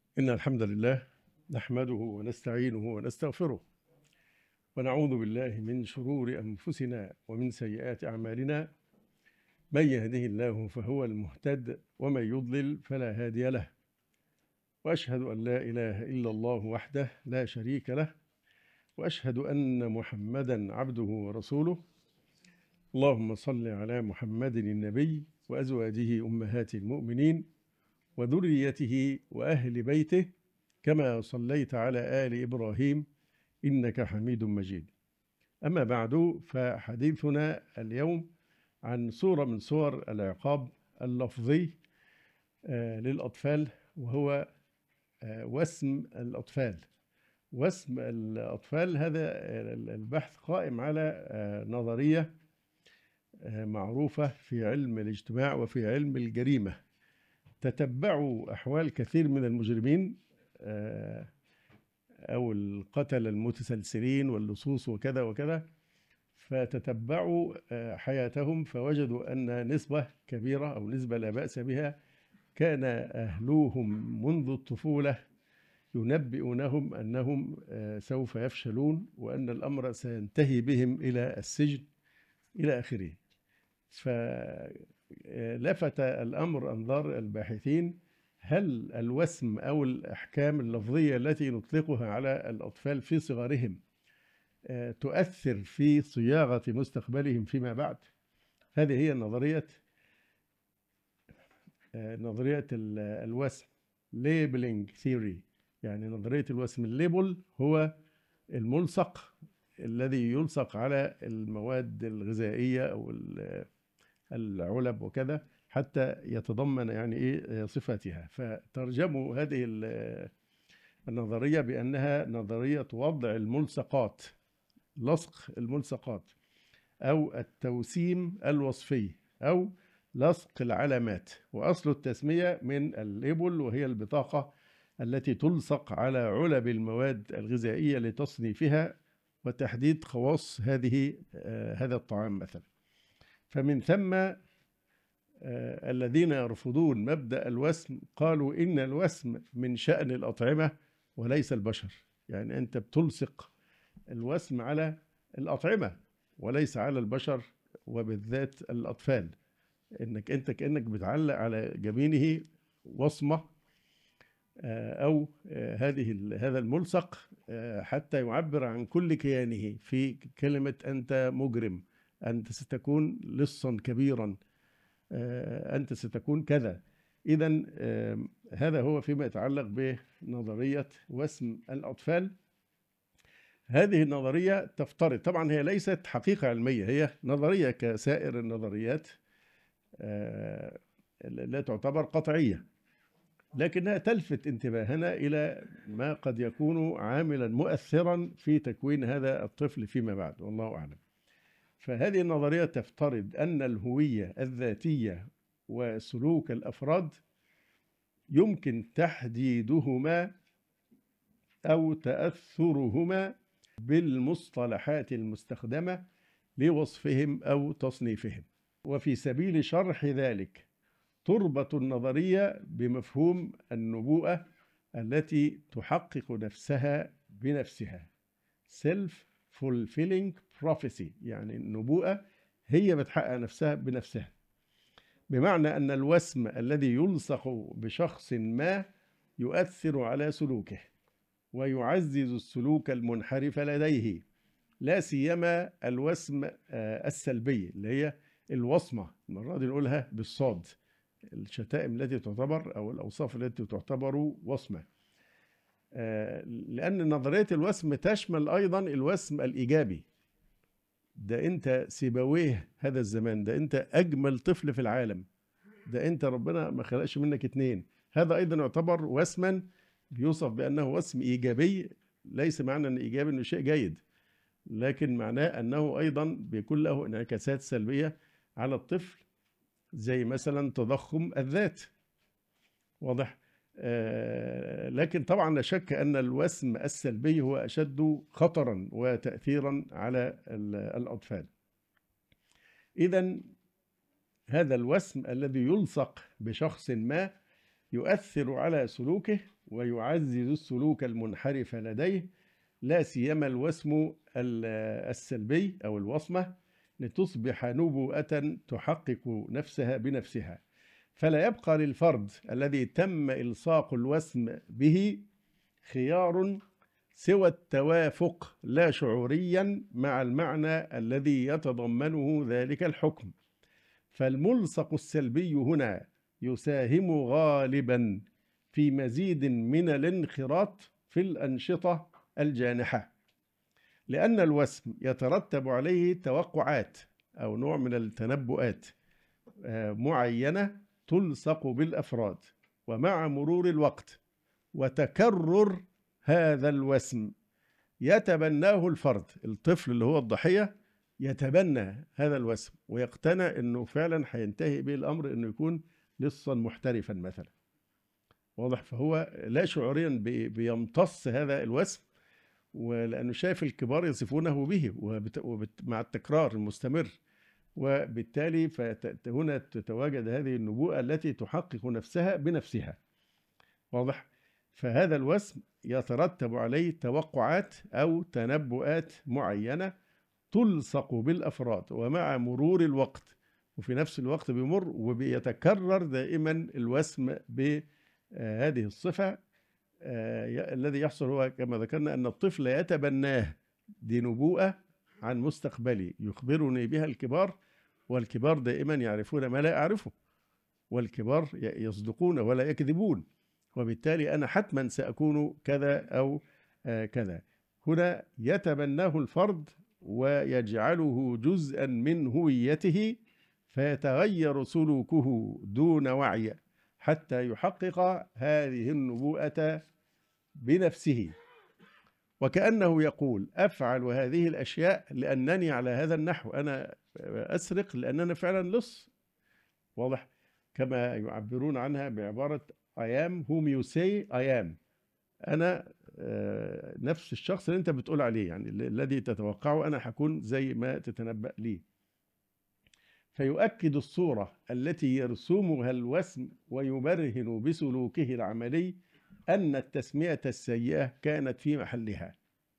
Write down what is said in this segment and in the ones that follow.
إن الحمد لله نحمده ونستعينه ونستغفره ونعوذ بالله من شرور أنفسنا ومن سيئات أعمالنا. من يهده الله فهو المهتد ومن يضلل فلا هادي له، وأشهد أن لا إله إلا الله وحده لا شريك له، وأشهد أن محمدا عبده ورسوله. اللهم صل على محمد النبي وأزواجه أمهات المؤمنين وذريته وأهل بيته كما صليت على آل إبراهيم إنك حميد مجيد. أما بعد، فحديثنا اليوم عن صورة من صور العقاب اللفظي للأطفال، وهو وسم الأطفال. وسم الأطفال هذا البحث قائم على نظرية معروفة في علم الاجتماع وفي علم الجريمة. تتبعوا أحوال كثير من المجرمين أو القتلة المتسلسلين واللصوص وكذا وكذا، فتتبعوا حياتهم فوجدوا أن نسبة كبيرة أو نسبة لا بأس بها كان أهلوهم منذ الطفولة ينبئونهم أنهم سوف يفشلون وأن الأمر سينتهي بهم إلى السجن إلى آخره. فلفت الأمر أنظار الباحثين: هل الوسم أو الأحكام اللفظية التي نطلقها على الأطفال في صغرهم تؤثر في صياغة مستقبلهم فيما بعد؟ هذه هي نظرية الوسم، labeling theory. يعني نظرية الوسم، الليبل هو الملصق الذي يلصق على المواد الغذائية أو العلب وكذا حتى يتضمن يعني إيه صفاتها. فترجموا هذه النظرية بأنها نظرية وضع الملصقات، لصق الملصقات، أو التوسيم الوصفي، أو لصق العلامات. وأصل التسمية من الليبل، وهي البطاقة التي تلصق على علب المواد الغذائية لتصنيفها وتحديد خواص هذا الطعام مثلا. فمن ثم الذين يرفضون مبدأ الوسم قالوا إن الوسم من شأن الأطعمة وليس البشر. يعني أنت بتلصق الوسم على الأطعمة وليس على البشر، وبالذات الأطفال. أنت كأنك بتعلق على جبينه وصمة أو هذا الملصق حتى يعبر عن كل كيانه في كلمة أنت مجرم، أنت ستكون لصا كبيرا، أنت ستكون كذا. إذن هذا هو فيما يتعلق بنظرية وسم الأطفال. هذه النظرية تفترض، طبعا هي ليست حقيقة علمية، هي نظرية كسائر النظريات لا تعتبر قطعية، لكنها تلفت انتباهنا إلى ما قد يكون عاملا مؤثرا في تكوين هذا الطفل فيما بعد، والله أعلم. فهذه النظرية تفترض أن الهوية الذاتية وسلوك الأفراد يمكن تحديدهما أو تأثرهما بالمصطلحات المستخدمة لوصفهم أو تصنيفهم. وفي سبيل شرح ذلك تربط النظرية بمفهوم النبوءة التي تحقق نفسها بنفسها، self-fulfilling prophecy. يعني النبوءة هي بتحقق نفسها بنفسها، بمعنى أن الوسم الذي يلصق بشخص ما يؤثر على سلوكه ويعزز السلوك المنحرف لديه، لا سيما الوسم السلبي اللي هي الوصمة، المرة دي نقولها بالصاد، الشتائم التي تعتبر أو الأوصاف التي تعتبر وصمة. لأن نظرية الوسم تشمل أيضا الوسم الإيجابي. ده أنت سيبويه هذا الزمان، ده أنت أجمل طفل في العالم، ده أنت ربنا ما خلقش منك اتنين. هذا أيضا يعتبر وسما بيوصف بأنه وسم إيجابي. ليس معنى أن إيجابي أنه شيء جيد، لكن معناه أنه أيضا بيكون له انعكاسات سلبية على الطفل، زي مثلا تضخم الذات. واضح؟ لكن طبعا لا شك أن الوسم السلبي هو أشد خطرا وتأثيرا على الأطفال. إذن هذا الوسم الذي يلصق بشخص ما يؤثر على سلوكه ويعزز السلوك المنحرف لديه، لا سيما الوسم السلبي أو الوصمة، لتصبح نبوءة تحقق نفسها بنفسها. فلا يبقى للفرد الذي تم إلصاق الوسم به خيار سوى التوافق لا شعوريا مع المعنى الذي يتضمنه ذلك الحكم. فالملصق السلبي هنا يساهم غالبا في مزيد من الانخراط في الأنشطة الجانحة، لأن الوسم يترتب عليه توقعات أو نوع من التنبؤات معينة تلصق بالأفراد، ومع مرور الوقت وتكرر هذا الوسم يتبناه الفرد، الطفل اللي هو الضحية يتبنى هذا الوسم ويقتنع أنه فعلا هينتهي به الأمر أنه يكون لصا محترفا مثلا. واضح؟ فهو لا شعوريا بيمتص هذا الوسم، ولأنه شايف الكبار يصفونه به مع التكرار المستمر، وبالتالي هنا تتواجد هذه النبوءة التي تحقق نفسها بنفسها. واضح؟ فهذا الوسم يترتب عليه توقعات أو تنبؤات معينة تلصق بالأفراد، ومع مرور الوقت وفي نفس الوقت بيمر وبيتكرر دائما الوسم بهذه الصفة. الذي يحصل هو كما ذكرنا أن الطفل يتبناه، دي نبوءة عن مستقبلي يخبرني بها الكبار، والكبار دائما يعرفون ما لا أعرفه، والكبار يصدقون ولا يكذبون، وبالتالي أنا حتما سأكون كذا أو كذا. هنا يتبناه الفرد ويجعله جزءا من هويته، فيتغير سلوكه دون وعي حتى يحقق هذه النبوءة بنفسه، وكأنه يقول أفعل هذه الأشياء لأنني على هذا النحو، أنا أسرق لأننا فعلا لص. واضح؟ كما يعبرون عنها بعبارة I am whom you say I am، أنا نفس الشخص اللي أنت بتقول عليه، يعني الذي تتوقعه أنا حكون زي ما تتنبأ لي. فيؤكد الصورة التي يرسمها الوسم ويبرهن بسلوكه العملي أن التسمية السيئة كانت في محلها.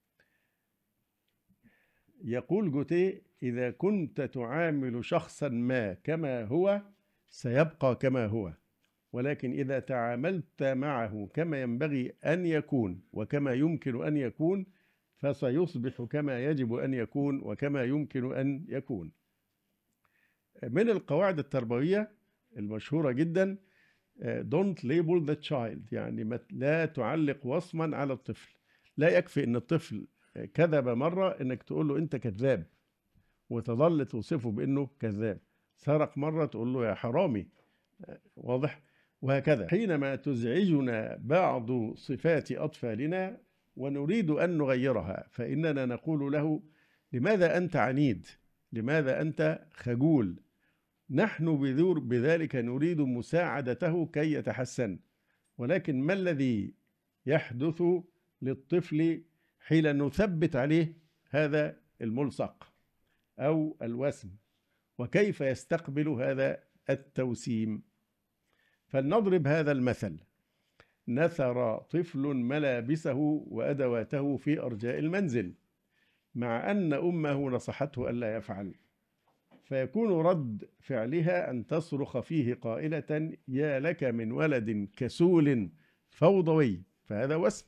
يقول جوتيه: إذا كنت تعامل شخصا ما كما هو سيبقى كما هو، ولكن إذا تعاملت معه كما ينبغي أن يكون وكما يمكن أن يكون فسيصبح كما يجب أن يكون وكما يمكن أن يكون. من القواعد التربوية المشهورة جدا don't label the child، يعني لا تعلق وصما على الطفل. لا يكفي أن الطفل كذب مرة أنك تقول له أنت كذاب وتظل توصفه بأنه كذاب، سرق مرة تقول له يا حرامي. واضح؟ وهكذا حينما تزعجنا بعض صفات أطفالنا ونريد أن نغيرها فإننا نقول له لماذا أنت عنيد؟ لماذا أنت خجول؟ نحن بذلك نريد مساعدته كي يتحسن، ولكن ما الذي يحدث للطفل حين نثبت عليه هذا الملصق أو الوسم، وكيف يستقبل هذا التوسيم؟ فلنضرب هذا المثل: نثر طفل ملابسه وأدواته في أرجاء المنزل مع أن أمه نصحته ألا يفعل، فيكون رد فعلها أن تصرخ فيه قائلة: يا لك من ولد كسول فوضوي، فهذا وسم.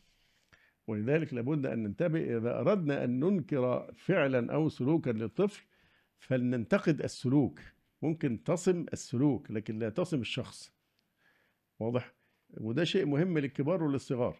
ولذلك لابد أن ننتبه إذا أردنا أن ننكر فعلا أو سلوكا للطفل فلننتقد السلوك. ممكن تصم السلوك لكن لا تصم الشخص. واضح؟ وده شيء مهم للكبار وللصغار،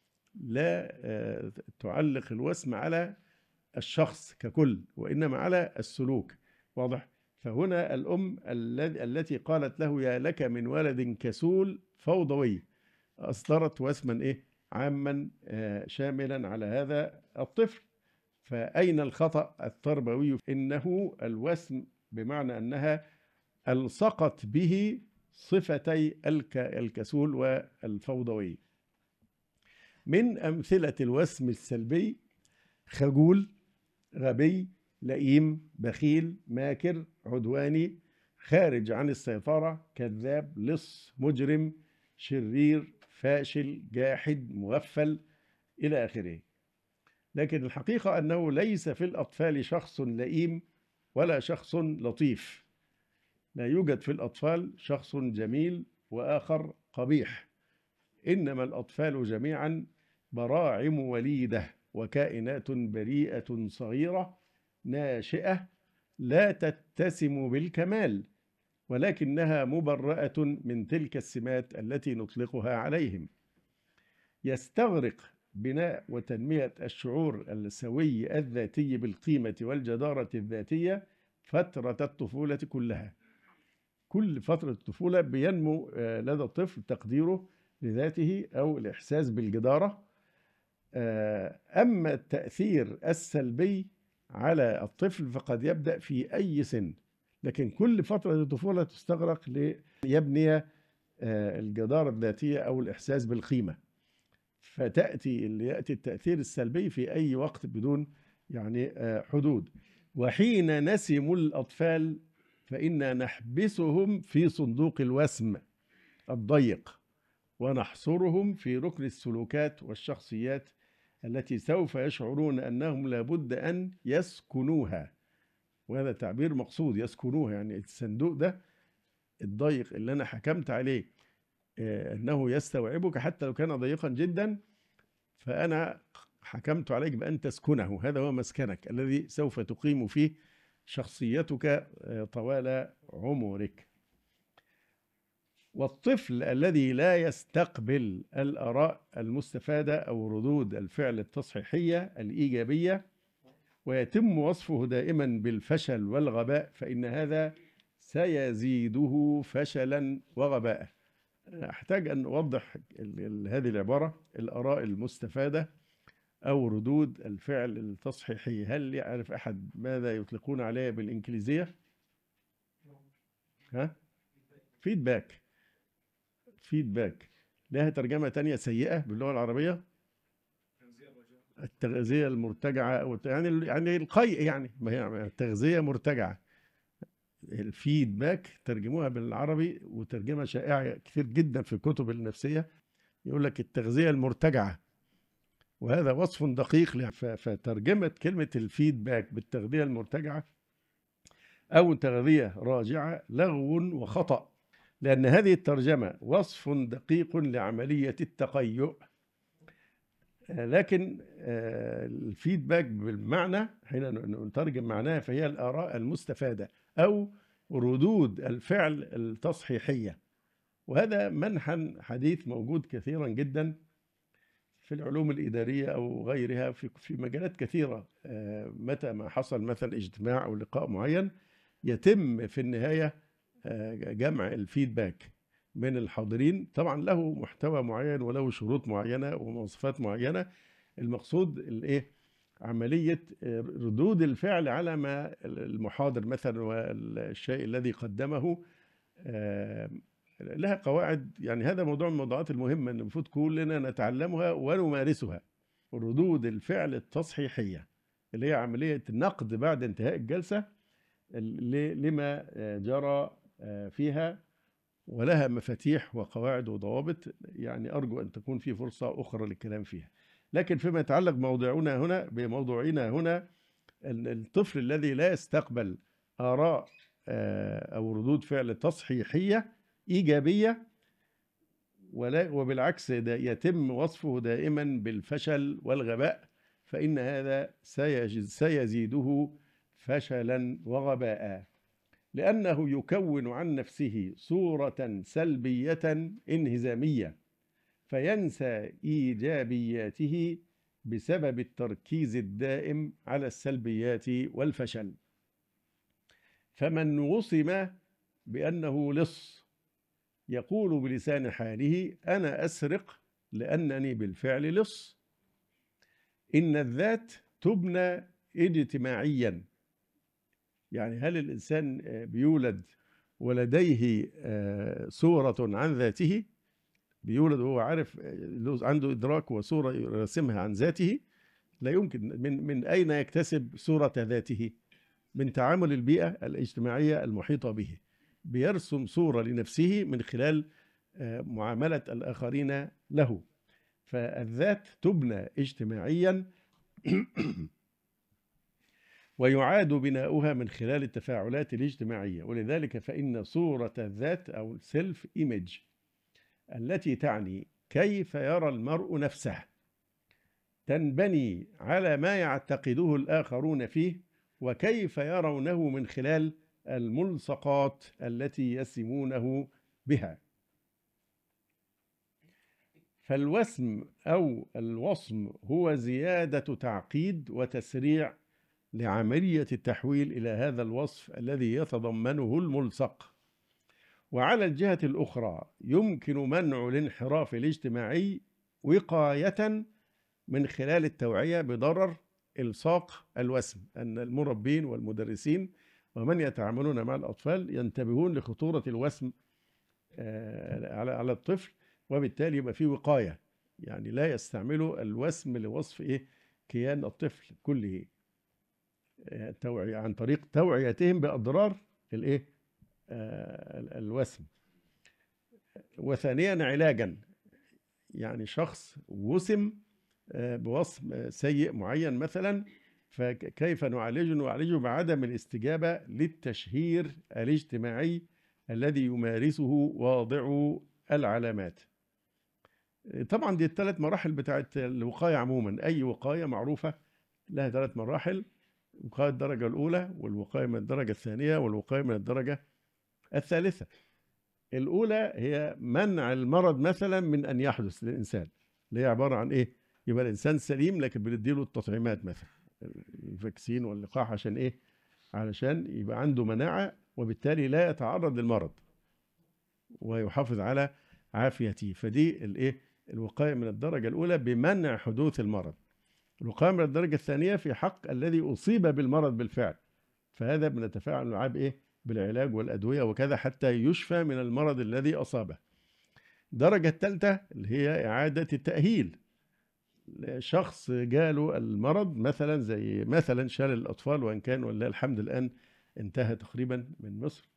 لا تعلق الوسم على الشخص ككل وإنما على السلوك. واضح؟ فهنا الأم التي قالت له يا لك من ولد كسول فوضوي أصدرت وسما عاما شاملا على هذا الطفل. فأين الخطأ التربوي؟ إنه الوسم بمعنى أنها ألصقت به صفتي الكسول والفوضوي. من أمثلة الوسم السلبي: خجول، غبي، لئيم، بخيل، ماكر، عدواني، خارج عن السيطرة، كذاب، لص، مجرم، شرير، فاشل جاحد مغفل إلى آخره. لكن الحقيقة أنه ليس في الأطفال شخص لئيم ولا شخص لطيف. لا يوجد في الأطفال شخص جميل وآخر قبيح، إنما الأطفال جميعا براعم وليدة وكائنات بريئة صغيرة ناشئة لا تتسم بالكمال، ولكنها مبرأة من تلك السمات التي نطلقها عليهم. يستغرق بناء وتنمية الشعور السوي الذاتي بالقيمة والجدارة الذاتية فترة الطفولة كلها. كل فترة الطفولة بينمو لدى الطفل تقديره لذاته أو الإحساس بالجدارة. أما التأثير السلبي على الطفل فقد يبدأ في أي سن، لكن كل فترة الطفولة تستغرق ليبني الجدارة الذاتية أو الإحساس بالقيمة، يأتي التأثير السلبي في أي وقت بدون يعني حدود. وحين نسم الأطفال فإنا نحبسهم في صندوق الوسم الضيق ونحصرهم في ركن السلوكات والشخصيات التي سوف يشعرون أنهم لابد أن يسكنوها. وهذا تعبير مقصود، يسكنوها، يعني الصندوق ده الضيق اللي أنا حكمت عليه أنه يستوعبك حتى لو كان ضيقا جدا، فأنا حكمت عليك بأن تسكنه. هذا هو مسكنك الذي سوف تقيم فيه شخصيتك طوال عمرك. والطفل الذي لا يستقبل الآراء المستفادة أو ردود الفعل التصحيحية الإيجابية ويتم وصفه دائما بالفشل والغباء، فإن هذا سيزيده فشلا وغباء. أحتاج أن أوضح هذه العبارة، الآراء المستفادة أو ردود الفعل التصحيحية. هل يعرف أحد ماذا يطلقون عليها بالإنجليزية؟ فيدباك. لها ترجمة تانية سيئة باللغة العربية؟ التغذية المرتجعة، أو يعني التغذية مرتجعة. الفيدباك ترجموها بالعربي وترجمة شائعة كثير جدا في الكتب النفسية، يقول لك التغذية المرتجعة، وهذا وصف دقيق. فترجمة كلمة الفيدباك بالتغذية المرتجعة أو تغذية راجعة لغو وخطأ، لأن هذه الترجمة وصف دقيق لعملية التقيؤ. لكن الفيدباك بالمعنى حين نترجم معناها فهي الآراء المستفادة أو ردود الفعل التصحيحية. وهذا منحى حديث موجود كثيرا جدا في العلوم الإدارية أو غيرها في مجالات كثيرة. متى ما حصل مثلا اجتماع أو لقاء معين يتم في النهاية جمع الفيدباك من الحاضرين، طبعا له محتوى معين وله شروط معينة ومواصفات معينة. المقصود الايه؟ عملية ردود الفعل على ما المحاضر مثلا والشيء الذي قدمه. لها قواعد، يعني هذا موضوع من الموضوعات المهمة اللي المفروض كلنا نتعلمها ونمارسها. ردود الفعل التصحيحية اللي هي عملية النقد بعد انتهاء الجلسة لما جرى فيها، ولها مفاتيح وقواعد وضوابط، يعني أرجو أن تكون في فرصة أخرى للكلام فيها. لكن فيما يتعلق بموضوعنا هنا الطفل الذي لا يستقبل آراء أو ردود فعل تصحيحية إيجابية وبالعكس يتم وصفه دائما بالفشل والغباء، فإن هذا سيزيده فشلا وغباء، لأنه يكون عن نفسه صورة سلبية انهزامية فينسى إيجابياته بسبب التركيز الدائم على السلبيات والفشل. فمن وصم بأنه لص يقول بلسان حاله أنا أسرق لأنني بالفعل لص. إن الذات تبنى اجتماعيا، يعني هل الإنسان بيولد ولديه صورة عن ذاته؟ بيولد وهو عارف عنده إدراك وصورة يرسمها عن ذاته؟ لا يمكن. من أين يكتسب صورة ذاته؟ من تعامل البيئة الاجتماعية المحيطة به. بيرسم صورة لنفسه من خلال معاملة الآخرين له. فالذات تبنى اجتماعيا ويعاد بناؤها من خلال التفاعلات الاجتماعية. ولذلك فإن صورة الذات أو السيلف إيميج التي تعني كيف يرى المرء نفسه تنبني على ما يعتقده الآخرون فيه وكيف يرونه من خلال الملصقات التي يسمونه بها. فالوسم أو الوصم هو زيادة تعقيد وتسريع لعملية التحويل إلى هذا الوصف الذي يتضمنه الملصق. وعلى الجهة الأخرى يمكن منع الانحراف الاجتماعي وقاية من خلال التوعية بضرر إلصاق الوسم، أن المربين والمدرسين ومن يتعاملون مع الأطفال ينتبهون لخطورة الوسم على الطفل، وبالتالي يبقى فيه وقاية، يعني لا يستعملوا الوسم لوصف كيان الطفل كله، توعية عن طريق توعيتهم بأضرار الوسم. وثانيا علاجا، يعني شخص وسم بوصم سيء معين مثلا، فكيف نعالجه؟ نعالجه بعدم الاستجابة للتشهير الاجتماعي الذي يمارسه واضع العلامات. طبعا دي الثلاث مراحل بتاعت الوقاية عموما، أي وقاية معروفة لها ثلاث مراحل: وقاية الدرجة الأولى، والوقاية من الدرجة الثانية، والوقاية من الدرجة الثالثة. الأولى هي منع المرض مثلا من أن يحدث للإنسان، اللي هي عبارة عن يبقى الإنسان سليم لكن بنديله التطعيمات مثلا الفاكسين واللقاح عشان علشان يبقى عنده مناعة وبالتالي لا يتعرض للمرض ويحافظ على عافيته. فدي الوقاية من الدرجة الأولى بمنع حدوث المرض. الوقاية من الدرجة الثانية في حق الذي أصيب بالمرض بالفعل، فهذا بنتفاعل معاه بالعلاج والأدوية وكذا حتى يشفى من المرض الذي أصابه. الدرجة الثالثة اللي هي إعادة التأهيل، شخص جاله المرض مثلا زي مثلا شلل الأطفال، وإن كان ولله الحمد الآن انتهى تقريبا من مصر.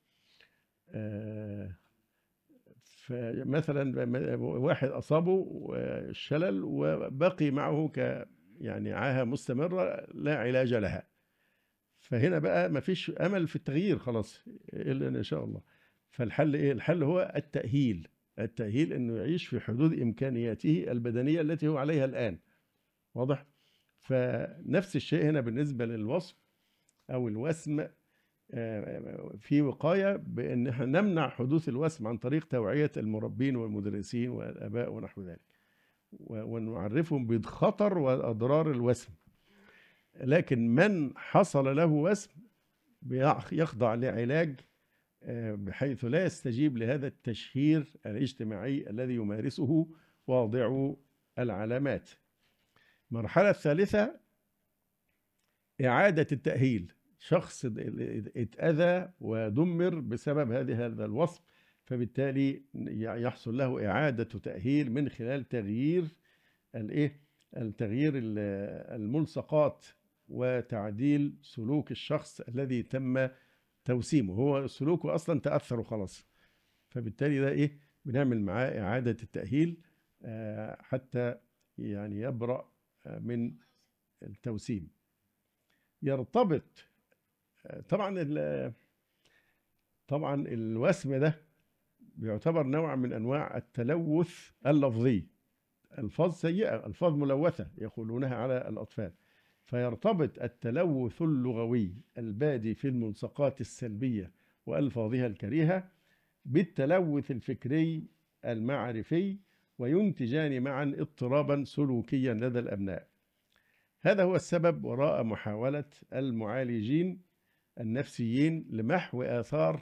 فمثلا واحد أصابه الشلل وبقي معه يعني عاهة مستمرة لا علاج لها، فهنا بقى ما فيش أمل في التغيير خلاص إلا إن شاء الله. فالحل الحل هو التأهيل إنه يعيش في حدود إمكانياته البدنية التي هو عليها الآن. واضح؟ فنفس الشيء هنا بالنسبة للوصف أو الوسم، في وقاية بأن احنا نمنع حدوث الوسم عن طريق توعية المربين والمدرسين والآباء ونحو ذلك، ونعرفهم بخطر وأضرار الوسم. لكن من حصل له وسم يخضع لعلاج بحيث لا يستجيب لهذا التشهير الاجتماعي الذي يمارسه واضع العلامات. المرحلة الثالثة إعادة التأهيل، شخص اتأذى ودمر بسبب هذا الوصف، فبالتالي يحصل له إعادة تأهيل من خلال تغيير التغيير الملصقات وتعديل سلوك الشخص الذي تم توسيمه. هو سلوكه أصلا تأثر خلاص، فبالتالي ده بنعمل معاه إعادة التأهيل حتى يعني يبرأ من التوسيم. يرتبط طبعا الوسم ده بيعتبر نوع من أنواع التلوث اللفظي، ألفاظ سيئة، ألفاظ ملوثة يقولونها على الأطفال. فيرتبط التلوث اللغوي البادي في الملصقات السلبية وألفاظها الكريهة بالتلوث الفكري المعرفي، وينتجان معا اضطرابا سلوكيا لدى الأبناء. هذا هو السبب وراء محاولة المعالجين النفسيين لمحو آثار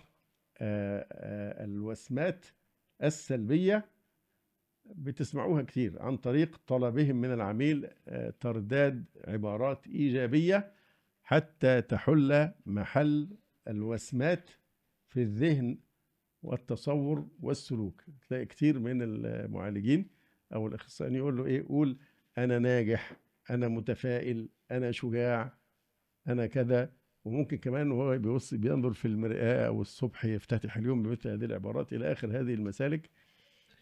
الوسمات السلبية، بتسمعوها كثير، عن طريق طلبهم من العميل ترداد عبارات إيجابية حتى تحل محل الوسمات في الذهن والتصور والسلوك. تلاقي كثير من المعالجين أو الأخصائيين يقول له قول أنا ناجح، أنا متفائل، أنا شجاع، أنا كذا. وممكن كمان وهو بينظر في المرآة أو الصبح يفتتح اليوم بمثل هذه العبارات إلى آخر هذه المسالك.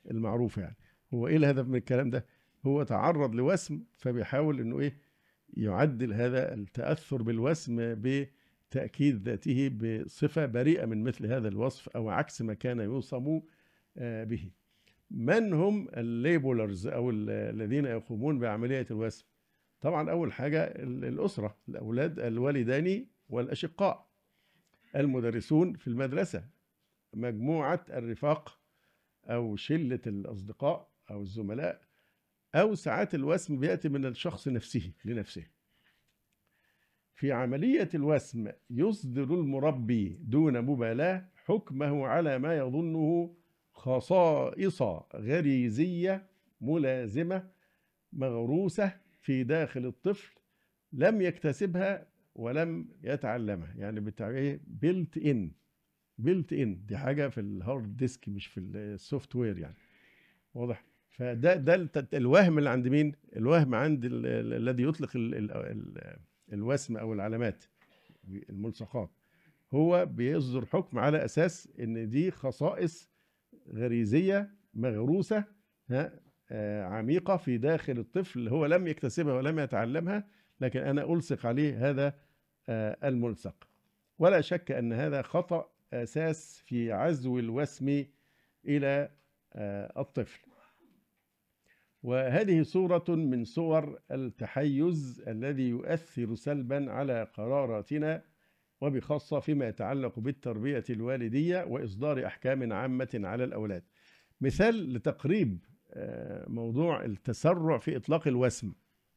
المعروفة يعني. هو إيه الهدف من الكلام ده؟ هو تعرض لوسم فبيحاول إنه إيه يعدل هذا التأثر بالوسم بتأكيد ذاته بصفة بريئة من مثل هذا الوصف أو عكس ما كان يوصم به. من هم الليبولرز أو الذين يقومون بعملية الوسم؟ طبعا أول حاجة الأسرة، الأولاد، الوالدان والأشقاء، المدرسون في المدرسة، مجموعة الرفاق أو شلة الأصدقاء أو الزملاء، أو ساعات الوسم بيأتي من الشخص نفسه لنفسه. في عملية الوسم يصدر المربي دون مبالاة حكمه على ما يظنه خصائص غريزية ملازمة مغروسة في داخل الطفل لم يكتسبها ولم يتعلمها. يعني بالتعبير بيلت ان دي حاجة في الهارد ديسك مش في السوفت وير يعني. واضح؟ فده الوهم اللي عند مين؟ الوهم عند الذي يطلق الوسم او العلامات الملصقات. هو بيصدر حكم على اساس ان دي خصائص غريزيه مغروسه عميقه في داخل الطفل، هو لم يكتسبها ولم يتعلمها، لكن انا الصق عليه هذا الملصق. ولا شك ان هذا خطأ اساس في عزو الوسم الى الطفل. وهذه صورة من صور التحيز الذي يؤثر سلبا على قراراتنا، وبخاصة فيما يتعلق بالتربية الوالدية وإصدار أحكام عامة على الأولاد. مثال لتقريب موضوع التسرع في إطلاق الوسم،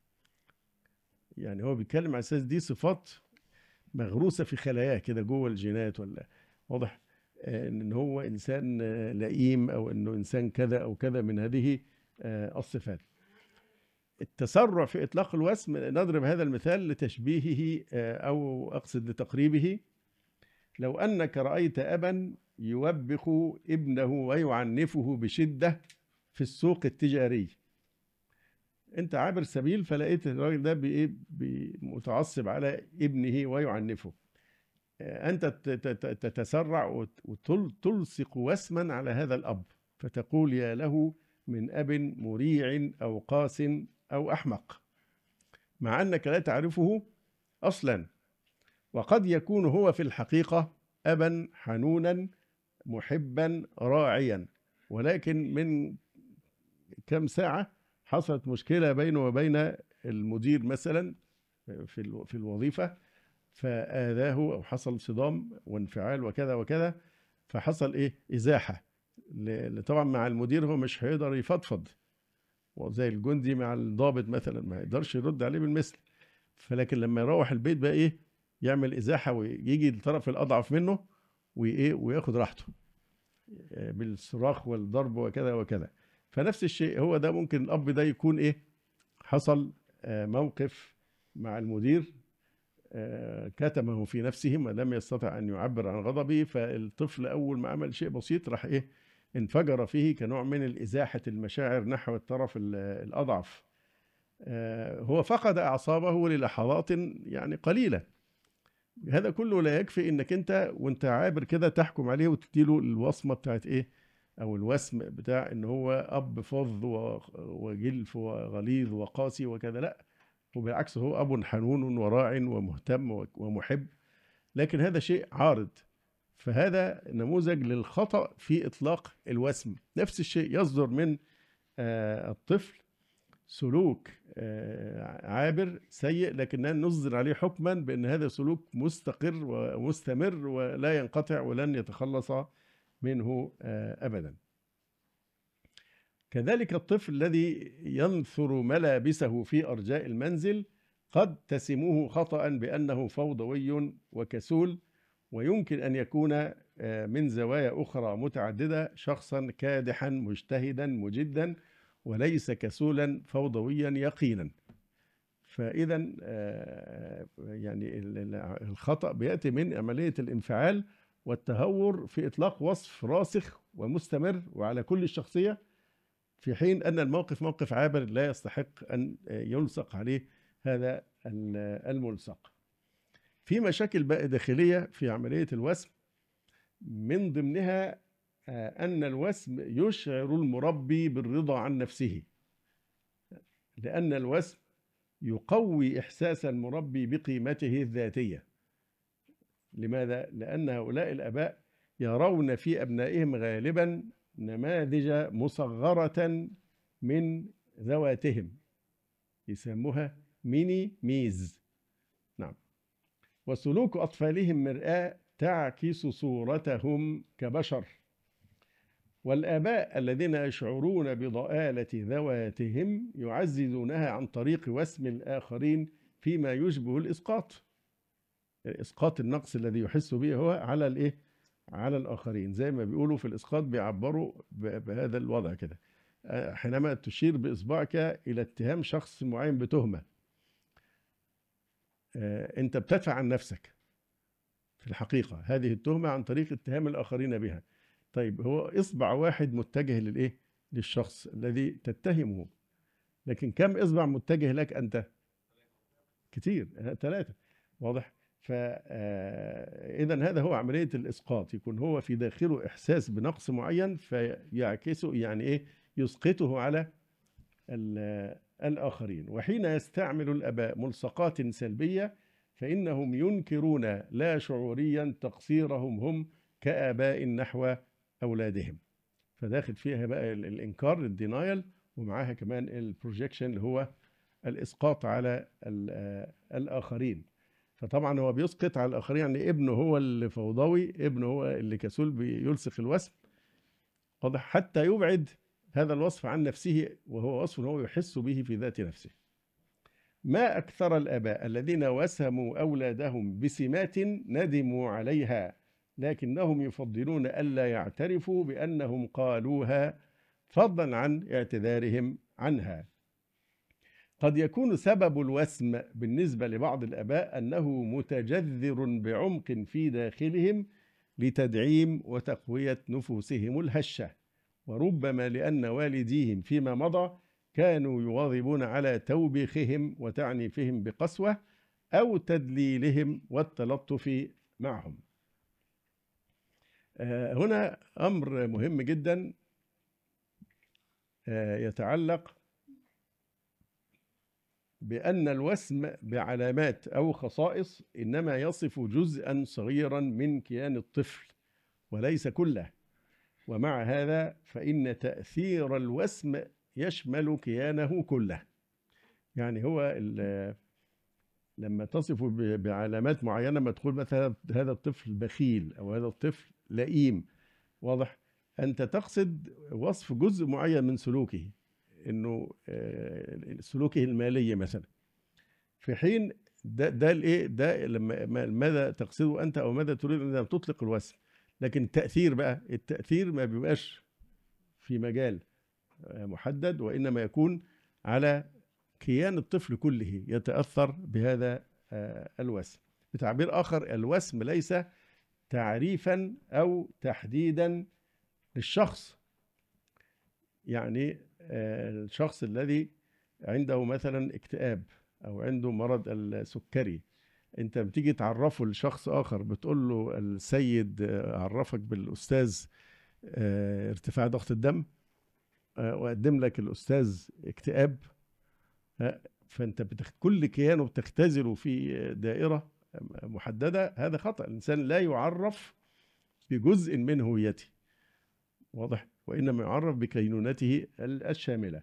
يعني هو بيتكلم على أساس دي صفات مغروسة في خلاياه كده جوه الجينات، ولا واضح إن هو إنسان لئيم أو إنه إنسان كذا أو كذا من هذه الصفات. التسرع في إطلاق الوسم، نضرب هذا المثال لتشبيهه أو أقصد لتقريبه. لو أنك رأيت أبا يوبخ ابنه ويعنفه بشدة في السوق التجاري، أنت عابر سبيل فلقيت الراجل ده متعصب على ابنه ويعنفه، أنت تتسرع وتلصق وسما على هذا الأب، فتقول يا له من أب مريع أو قاس أو أحمق، مع أنك لا تعرفه أصلا، وقد يكون هو في الحقيقة أبا حنونا محبا راعيا، ولكن من كم ساعة حصلت مشكلة بينه وبين المدير مثلا في الوظيفة، فآذاه أو حصل صدام وانفعال وكذا وكذا، فحصل إيه إزاحة. طبعا مع المدير هو مش هيقدر يفضفض، وزي الجندي مع الضابط مثلا ما يقدرش يرد عليه بالمثل، فلكن لما يروح البيت بقى ايه يعمل ازاحه ويجي الطرف الاضعف منه وايه وياخد راحته بالصراخ والضرب وكذا وكذا. فنفس الشيء هو ده ممكن الاب ده يكون ايه حصل موقف مع المدير كتمه في نفسه ما لم يستطع ان يعبر عن غضبه، فالطفل اول ما عمل شيء بسيط راح ايه انفجر فيه كنوع من الازاحه المشاعر نحو الطرف الاضعف. هو فقد اعصابه للحظات يعني قليله. هذا كله لا يكفي انك انت وانت عابر كده تحكم عليه وتديله الوصمه بتاعت ايه او الوسم بتاع ان هو اب فظ وجلف وغليظ وقاسي وكذا، لا، وبالعكس هو اب حنون وراع ومهتم ومحب، لكن هذا شيء عارض. فهذا نموذج للخطأ في إطلاق الوسم. نفس الشيء يصدر من الطفل سلوك عابر سيء، لكننا نصدر عليه حكما بأن هذا سلوك مستقر ومستمر ولا ينقطع ولن يتخلص منه أبدا. كذلك الطفل الذي ينثر ملابسه في أرجاء المنزل قد تسموه خطأ بأنه فوضوي وكسول، ويمكن أن يكون من زوايا أخرى متعددة شخصا كادحا مجتهدا مجدا وليس كسولا فوضويا يقينا. فإذا يعني الخطأ بيأتي من عملية الانفعال والتهور في إطلاق وصف راسخ ومستمر وعلى كل الشخصية، في حين أن الموقف موقف عابر لا يستحق أن يلصق عليه هذا الملصق. في مشاكل بقى داخلية في عملية الوسم، من ضمنها أن الوسم يشعر المربي بالرضا عن نفسه، لأن الوسم يقوي إحساس المربي بقيمته الذاتية. لماذا؟ لأن هؤلاء الآباء يرون في أبنائهم غالبا نماذج مصغرة من ذواتهم، يسموها ميني ميز. نعم. وسلوك أطفالهم مرآة تعكس صورتهم كبشر. والآباء الذين يشعرون بضآلة ذواتهم يعززونها عن طريق وسم الآخرين فيما يشبه الإسقاط. إسقاط النقص الذي يحس به هو على الإيه؟ على الآخرين. زي ما بيقولوا في الإسقاط بيعبروا بهذا الوضع كده. حينما تشير بإصبعك إلى اتهام شخص معين بتهمة، أنت بتدفع عن نفسك في الحقيقة هذه التهمة عن طريق اتهام الآخرين بها. طيب، هو إصبع واحد متجه للإيه؟ للشخص الذي تتهمه، لكن كم إصبع متجه لك أنت؟ كتير، 3. واضح؟ فإذا هذا هو عملية الإسقاط، يكون هو في داخله إحساس بنقص معين فيعكسه، يعني إيه؟ يسقطه على الآخرين. وحين يستعمل الآباء ملصقات سلبية فإنهم ينكرون لا شعوريا تقصيرهم هم كآباء نحو أولادهم. فداخل فيها بقى الإنكار، الدينايل، ومعاها كمان البروجيكشن اللي هو الإسقاط على الآخرين. فطبعا هو بيسقط على الآخرين، يعني ابنه هو اللي فوضوي، ابنه هو اللي كسول بيلصق الوسم. واضح؟ حتى يبعد هذا الوصف عن نفسه، وهو وصف هو يحس به في ذات نفسه. ما أكثر الآباء الذين وسموا أولادهم بسمات ندموا عليها، لكنهم يفضلون ألا يعترفوا بأنهم قالوها فضلا عن اعتذارهم عنها. قد يكون سبب الوسم بالنسبة لبعض الآباء أنه متجذر بعمق في داخلهم لتدعيم وتقوية نفوسهم الهشة، وربما لأن والديهم فيما مضى كانوا يواظبون على توبيخهم وتعنيفهم بقسوة أو تدليلهم والتلطف معهم. هنا أمر مهم جدا يتعلق بأن الوسم بعلامات أو خصائص إنما يصف جزءا صغيرا من كيان الطفل وليس كله، ومع هذا فإن تأثير الوسم يشمل كيانه كله. يعني هو لما تصف بعلامات معينة، ما تقول مثلا هذا الطفل بخيل أو هذا الطفل لئيم، واضح؟ أنت تقصد وصف جزء معين من سلوكه، إنه سلوكه المالي مثلا، في حين ده الإيه؟ ده لما ماذا تقصده أنت أو ماذا تريد أن تطلق الوسم. لكن التأثير بقى، التأثير ما بيبقاش في مجال محدد، وإنما يكون على كيان الطفل كله يتأثر بهذا الوسم. بتعبير آخر، الوسم ليس تعريفا أو تحديدا للشخص. يعني الشخص الذي عنده مثلا اكتئاب أو عنده مرض السكري، أنت بتيجي تعرفه لشخص آخر، بتقول له السيد عرفك بالأستاذ ارتفاع ضغط الدم، وقدم لك الأستاذ اكتئاب، فأنت كل كيانه بتختزله في دائرة محددة. هذا خطأ. الإنسان لا يعرف بجزء من هويته، واضح؟ وإنما يعرف بكينونته الشاملة.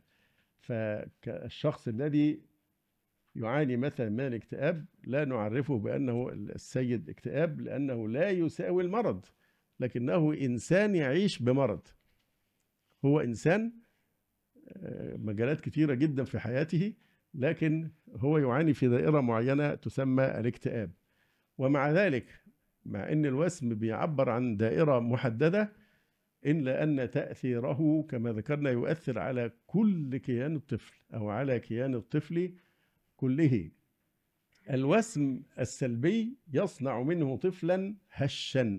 فالشخص الذي يعاني مثلا من الاكتئاب لا نعرفه بأنه السيد اكتئاب، لأنه لا يساوي المرض، لكنه إنسان يعيش بمرض. هو إنسان مجالات كثيرة جدا في حياته، لكن هو يعاني في دائرة معينة تسمى الاكتئاب. ومع ذلك، مع أن الوسم بيعبر عن دائرة محددة، إلا أن تأثيره كما ذكرنا يؤثر على كل كيان الطفل أو على كيان الطفل كله. الوسم السلبي يصنع منه طفلا هشا،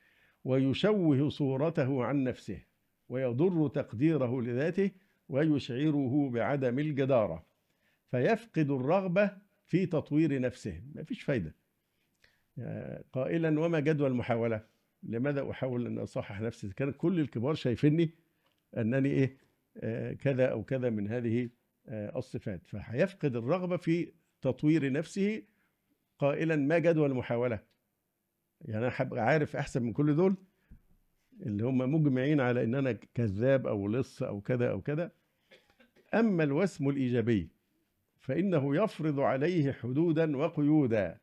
ويشوه صورته عن نفسه، ويضر تقديره لذاته، ويشعره بعدم الجدارة، فيفقد الرغبة في تطوير نفسه. ما فيش فايدة، قائلا وما جدوى المحاولة؟ لماذا أحاول أن أصحح نفسي؟ كان كل الكبار شايفيني أنني إيه كذا أو كذا من هذه الصفات، فهيفقد الرغبة في تطوير نفسه قائلا ما جدوى المحاولة؟ يعني أنا هبقى عارف أحسن من كل دول اللي هم مجمعين على أن أنا كذاب أو لص أو كذا أو كذا. أما الوسم الإيجابي فإنه يفرض عليه حدودا وقيودا.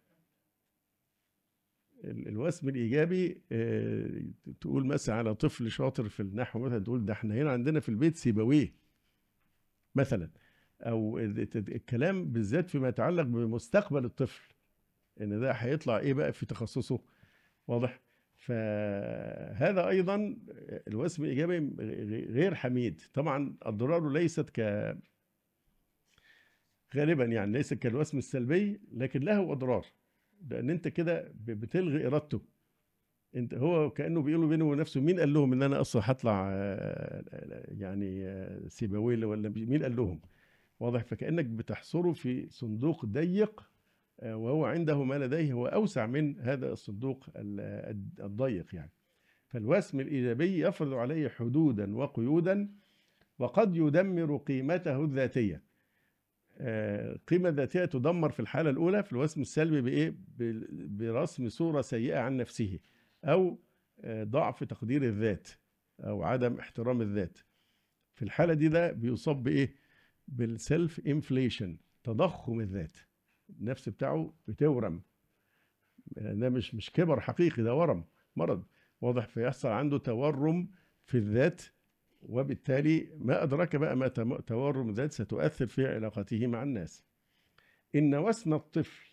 الوسم الإيجابي تقول مثلا على طفل شاطر في النحو مثلا، تقول ده احنا هنا عندنا في البيت سيبويه مثلا، أو الكلام بالذات فيما يتعلق بمستقبل الطفل إن ده هيطلع إيه بقى في تخصصه، واضح؟ فهذا أيضا الوسم الإيجابي غير حميد. طبعا أضراره ليست غالبا يعني ليست كالوسم السلبي، لكن له أضرار، لأن أنت كده بتلغي إرادته. انت هو كانه بيقولوا بينه وبين نفسه مين قال لهم ان انا اصلا هطلع يعني سيبويه ولا مين قال لهم، واضح؟ فكانك بتحصره في صندوق ضيق وهو عنده ما لديه هو اوسع من هذا الصندوق الضيق يعني. فالوسم الايجابي يفرض عليه حدودا وقيودا، وقد يدمر قيمته الذاتيه. القيمه الذاتيه تدمر في الحاله الاولى في الوسم السلبي بايه؟ برسم صوره سيئه عن نفسه، أو ضعف تقدير الذات أو عدم احترام الذات. في الحالة دي ده بيصاب بإيه؟ بالسيلف انفليشن، تضخم الذات، النفس بتاعه بتورم. ده مش كبر حقيقي، ده ورم، مرض، واضح؟ فيحصل عنده تورم في الذات، وبالتالي ما أدرك بقى ما تورم الذات ستؤثر في علاقته مع الناس. إن وسم الطفل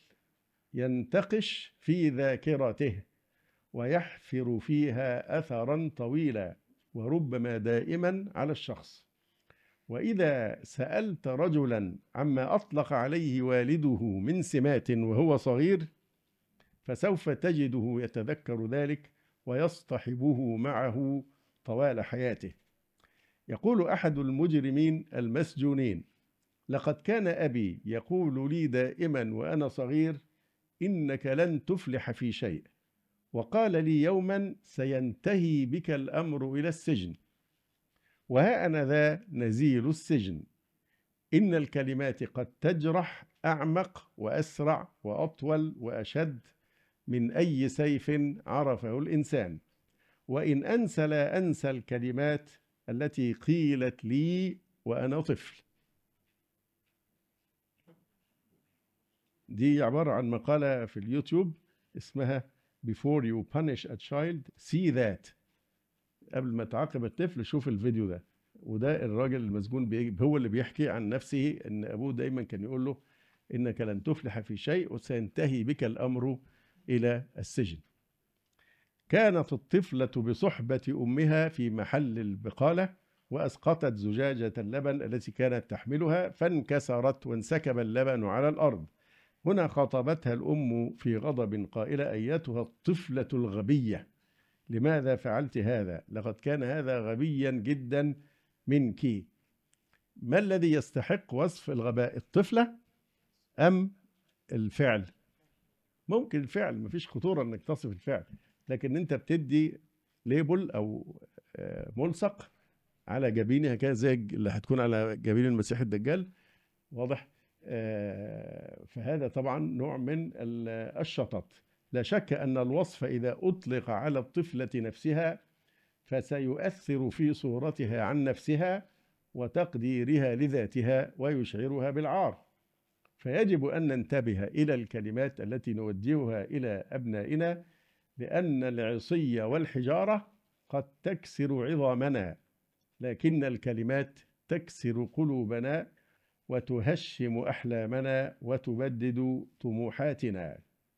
ينتقش في ذاكرته ويحفر فيها أثرا طويلا وربما دائما على الشخص. وإذا سألت رجلا عما أطلق عليه والده من سمات وهو صغير فسوف تجده يتذكر ذلك ويصطحبه معه طوال حياته. يقول أحد المجرمين المسجونين: لقد كان أبي يقول لي دائما وأنا صغير إنك لن تفلح في شيء، وقال لي يوما سينتهي بك الأمر إلى السجن، وها أنا ذا نزيل السجن. إن الكلمات قد تجرح أعمق وأسرع وأطول وأشد من أي سيف عرفه الإنسان، وإن أنسى لا أنسى الكلمات التي قيلت لي وأنا طفل. دي عبارة عن مقالة في اليوتيوب اسمها Before you punish a child see that. قبل ما تعاقب الطفل شوف الفيديو ده. وده الراجل المسجون هو اللي بيحكي عن نفسه ان ابوه دايما كان يقول له انك لن تفلح في شيء وسينتهي بك الامر الى السجن. كانت الطفلة بصحبة امها في محل البقالة واسقطت زجاجة اللبن التي كانت تحملها فانكسرت وانسكب اللبن على الارض. هنا خاطبتها الأم في غضب قائلة: أيتها الطفلة الغبية، لماذا فعلت هذا؟ لقد كان هذا غبيا جدا منك. ما الذي يستحق وصف الغباء، الطفلة أم الفعل؟ ممكن الفعل، مفيش خطورة أنك تصف الفعل، لكن أنت بتدي ليبل أو ملصق على جبينها كده زي اللي هتكون على جبين المسيح الدجال، واضح؟ فهذا طبعا نوع من الشطط. لا شك أن الوصف إذا أطلق على الطفلة نفسها فسيؤثر في صورتها عن نفسها وتقديرها لذاتها ويشعرها بالعار. فيجب أن ننتبه إلى الكلمات التي نوجهها إلى أبنائنا، لأن العصي والحجارة قد تكسر عظامنا، لكن الكلمات تكسر قلوبنا وتهشم أحلامنا وتبدد طموحاتنا.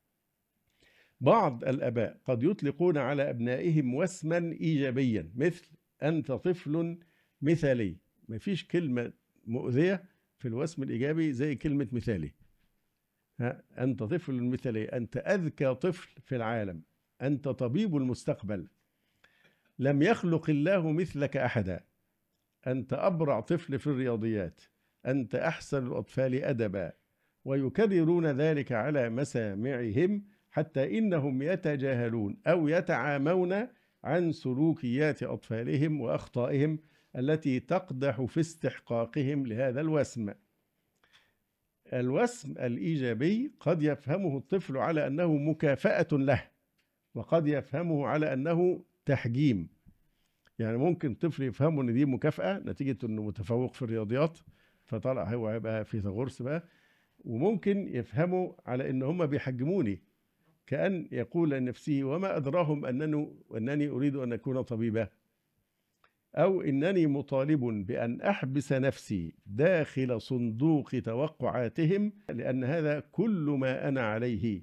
بعض الآباء قد يطلقون على أبنائهم وسما إيجابيا مثل أنت طفل مثالي. مفيش كلمة مؤذية في الوسم الإيجابي زي كلمة مثالي. أنت طفل مثالي، أنت أذكى طفل في العالم، أنت طبيب المستقبل، لم يخلق الله مثلك أحدا، أنت أبرع طفل في الرياضيات، أنت أحسن الأطفال أدبا، ويكررون ذلك على مسامعهم حتى إنهم يتجاهلون أو يتعامون عن سلوكيات أطفالهم وأخطائهم التي تقدح في استحقاقهم لهذا الوسم. الوسم الإيجابي قد يفهمه الطفل على أنه مكافأة له، وقد يفهمه على أنه تحجيم. يعني ممكن طفل يفهمه ان دي مكافأة نتيجة انه متفوق في الرياضيات فطلع هو هيبقى فيثاغورس بقى، وممكن يفهمه على ان هم بيحجموني، كأن يقول لنفسه وما أدراهم أنني أريد أن أكون طبيبا، أو إنني مطالب بأن أحبس نفسي داخل صندوق توقعاتهم لأن هذا كل ما أنا عليه.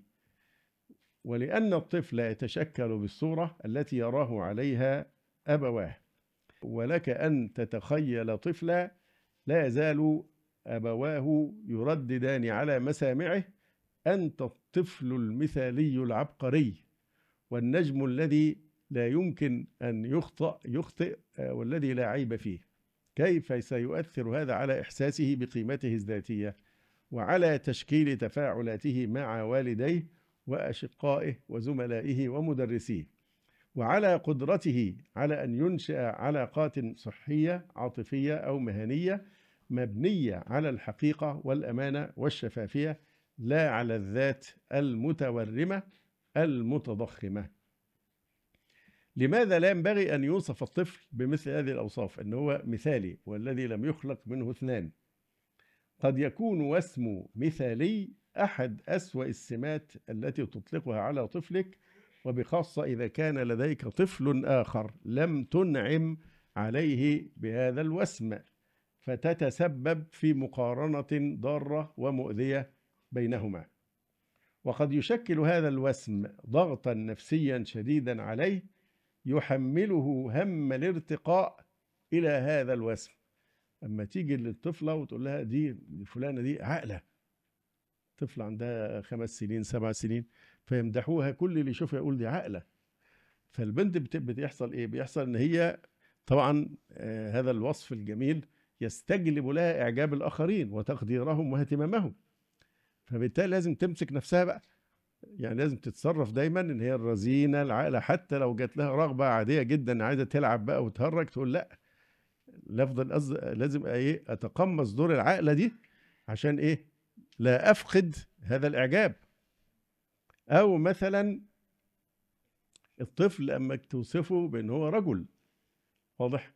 ولأن الطفل يتشكل بالصورة التي يراه عليها أبواه، ولك أن تتخيل طفلا لا يزال أبواه يرددان على مسامعه أنت الطفل المثالي العبقري والنجم الذي لا يمكن أن يخطئ والذي لا عيب فيه. كيف سيؤثر هذا على إحساسه بقيمته الذاتية وعلى تشكيل تفاعلاته مع والديه وأشقائه وزملائه ومدرسيه، وعلى قدرته على أن ينشئ علاقات صحية عاطفية أو مهنية مبنية على الحقيقة والأمانة والشفافية، لا على الذات المتورمة المتضخمة. لماذا لا ينبغي أن يوصف الطفل بمثل هذه الأوصاف؟ أنه هو مثالي والذي لم يخلق منه اثنان. قد يكون وسم مثالي أحد أسوأ السمات التي تطلقها على طفلك، وبخاصة إذا كان لديك طفل آخر لم تنعم عليه بهذا الوسم، فتتسبب في مقارنة ضارة ومؤذية بينهما. وقد يشكل هذا الوسم ضغطا نفسيا شديدا عليه يحمله هم الارتقاء إلى هذا الوسم. أما تيجي للطفلة وتقول لها دي فلانة دي عاقلة، طفل عندها 5 سنين 7 سنين، فيمدحوها كل اللي يشوفها يقول دي عاقلة. فالبنت بيحصل إيه؟ بيحصل إن هي طبعا هذا الوصف الجميل يستجلب لها إعجاب الآخرين وتقديرهم واهتمامهم، فبالتالي لازم تمسك نفسها بقى، يعني لازم تتصرف دايما ان هي الرزينه العاقله، حتى لو جات لها رغبه عاديه جدا عايزه تلعب بقى وتهرج تقول لا، لازم ايه اتقمص دور العاقله دي عشان ايه لا افقد هذا الاعجاب. او مثلا الطفل اما توصفه بان هو رجل، واضح؟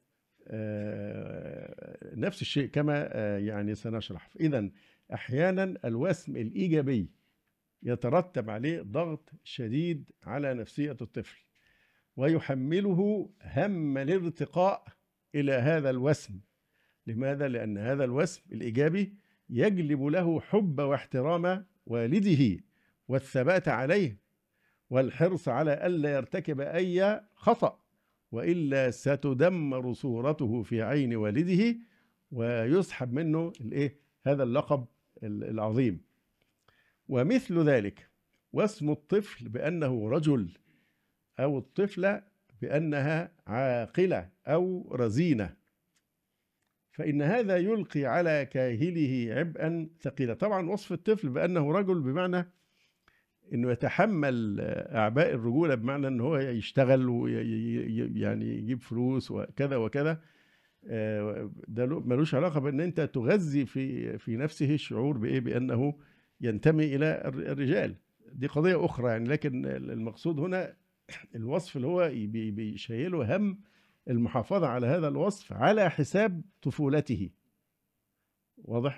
نفس الشيء كما يعني سنشرح. اذا احيانا الوسم الايجابي يترتب عليه ضغط شديد على نفسية الطفل ويحمله هم الارتقاء إلى هذا الوسم. لماذا؟ لأن هذا الوسم الإيجابي يجلب له حب واحترام والده والثبات عليه والحرص على ألا يرتكب أي خطأ، وإلا ستدمر صورته في عين والده ويسحب منه هذا اللقب العظيم. ومثل ذلك واسم الطفل بأنه رجل أو الطفلة بأنها عاقلة أو رزينة، فإن هذا يلقي على كاهله عبئا ثقيلا. طبعا وصف الطفل بأنه رجل بمعنى أنه يتحمل أعباء الرجولة، بمعنى أنه هو يشتغل ويعني يجيب فلوس وكذا وكذا، ده ملوش علاقة بأن أنت تغذي في نفسه الشعور بأنه ينتمي إلى الرجال، دي قضية أخرى يعني. لكن المقصود هنا الوصف اللي هو بيشيله هم المحافظة على هذا الوصف على حساب طفولته، واضح؟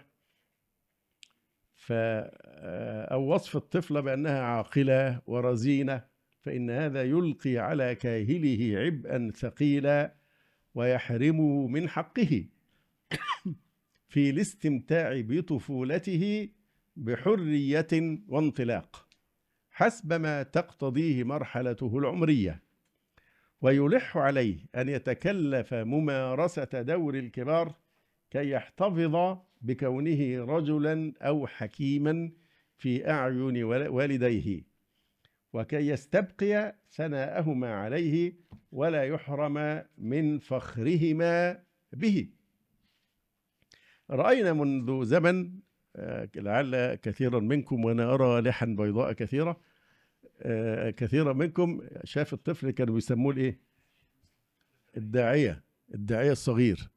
أو وصف الطفلة بأنها عاقلة ورزينة، فإن هذا يلقي على كاهله عبئا ثقيلا ويحرمه من حقه في الاستمتاع بطفولته بحرية وانطلاق حسب ما تقتضيه مرحلته العمرية، ويلح عليه أن يتكلف ممارسة دور الكبار كي يحتفظ بكونه رجلا أو حكيما في أعين والديه، وكي يستبقي ثناءهما عليه ولا يحرم من فخرهما به. رأينا منذ زمن لعل كثيرا منكم، وأنا أرى لحا بيضاء كثيرة، كثيرا منكم شاف الطفل كانوا بيسموه الايه؟ الداعية الصغير.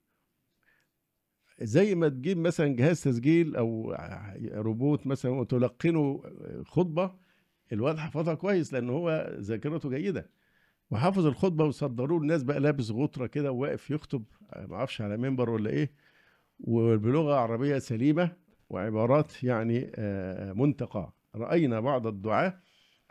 زي ما تجيب مثلا جهاز تسجيل او روبوت مثلا وتلقنه خطبة، الواد حفظها كويس لان هو ذاكرته جيدة وحافظ الخطبة، وصدروه الناس بقى لابس غطرة كده وواقف يخطب، ما اعرفش على منبر ولا ايه، وبلغة عربية سليمة وعبارات يعني منتقاة. رأينا بعض الدعاة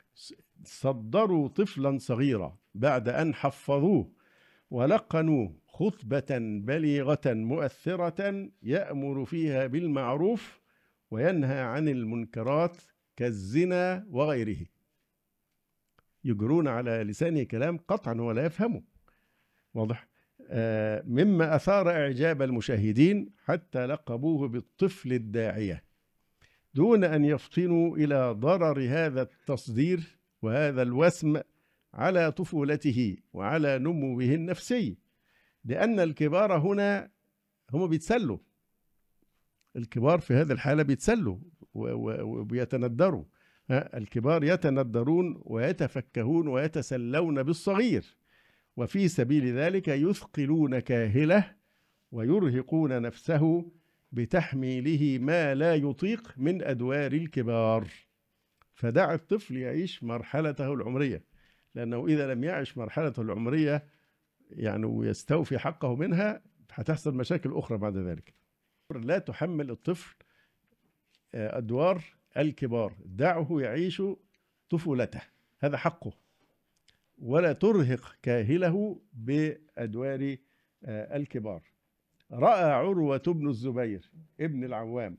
صدروا طفلا صغيرا بعد أن حفظوه ولقنوا خطبة بليغة مؤثرة يأمر فيها بالمعروف وينهى عن المنكرات كالزنا وغيره، يجرون على لسانه كلام قطعا ولا يفهمه، واضح؟ مما أثار إعجاب المشاهدين حتى لقبوه بالطفل الداعية، دون أن يفطنوا إلى ضرر هذا التصدير وهذا الوسم على طفولته وعلى نموه النفسي. لأن الكبار هنا هم بيتسلوا، الكبار في هذه الحالة بيتسلوا وبيتندروا. الكبار يتندرون ويتفكهون ويتسلون بالصغير، وفي سبيل ذلك يثقلون كاهله ويرهقون نفسه بتحميله ما لا يطيق من أدوار الكبار. فدع الطفل يعيش مرحلته العمرية، لأنه إذا لم يعش مرحلته العمرية يعني ويستوفي حقه منها هتحصل مشاكل أخرى بعد ذلك. لا تحمل الطفل أدوار الكبار، دعه يعيش طفولته، هذا حقه، ولا ترهق كاهله بأدوار الكبار. رأى عروة بن الزبير ابن العوام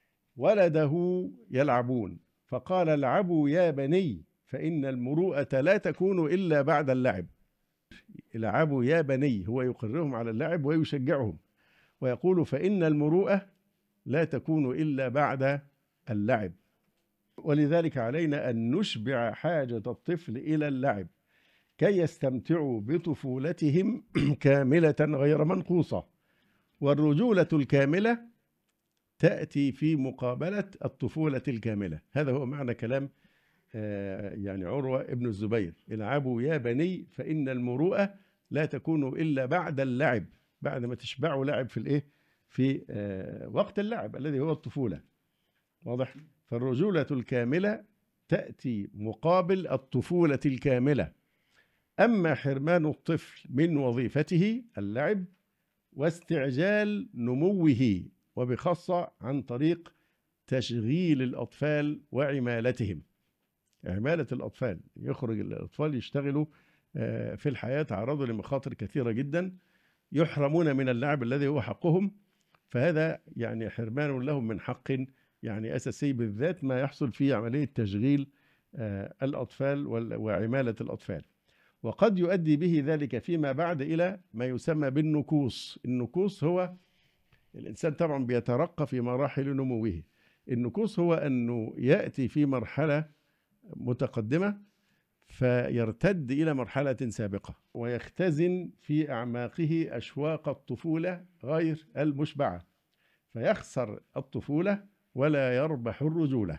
ولده يلعبون فقال: العبوا يا بني فإن المروءة لا تكون إلا بعد اللعب. العبوا يا بني، هو يقرهم على اللعب ويشجعهم ويقول: فإن المروءة لا تكون إلا بعد اللعب. ولذلك علينا أن نشبع حاجة الطفل إلى اللعب كي يستمتعوا بطفولتهم كاملة غير منقوصة. والرجولة الكاملة تأتي في مقابلة الطفولة الكاملة. هذا هو معنى كلام يعني عروة ابن الزبير: العبوا يا بني فإن المروءة لا تكون إلا بعد اللعب، بعد ما تشبعوا لعب في الإيه؟ في وقت اللعب الذي هو الطفولة، واضح؟ فالرجولة الكاملة تأتي مقابل الطفولة الكاملة. أما حرمان الطفل من وظيفته اللعب واستعجال نموه، وبخاصة عن طريق تشغيل الأطفال وعمالتهم. عمالة الأطفال، يخرج الأطفال يشتغلوا في الحياة، تعرضوا لمخاطر كثيرة جدا، يحرمون من اللعب الذي هو حقهم، فهذا يعني حرمان لهم من حق يعني أساسي، بالذات ما يحصل في عملية تشغيل الأطفال وعمالة الأطفال. وقد يؤدي به ذلك فيما بعد إلى ما يسمى بالنكوص. النكوص هو الإنسان طبعا بيترقى في مراحل نموه. النكوص هو أنه يأتي في مرحلة متقدمة فيرتد إلى مرحلة سابقة ويختزن في أعماقه أشواق الطفولة غير المشبعة، فيخسر الطفولة ولا يربح الرجولة.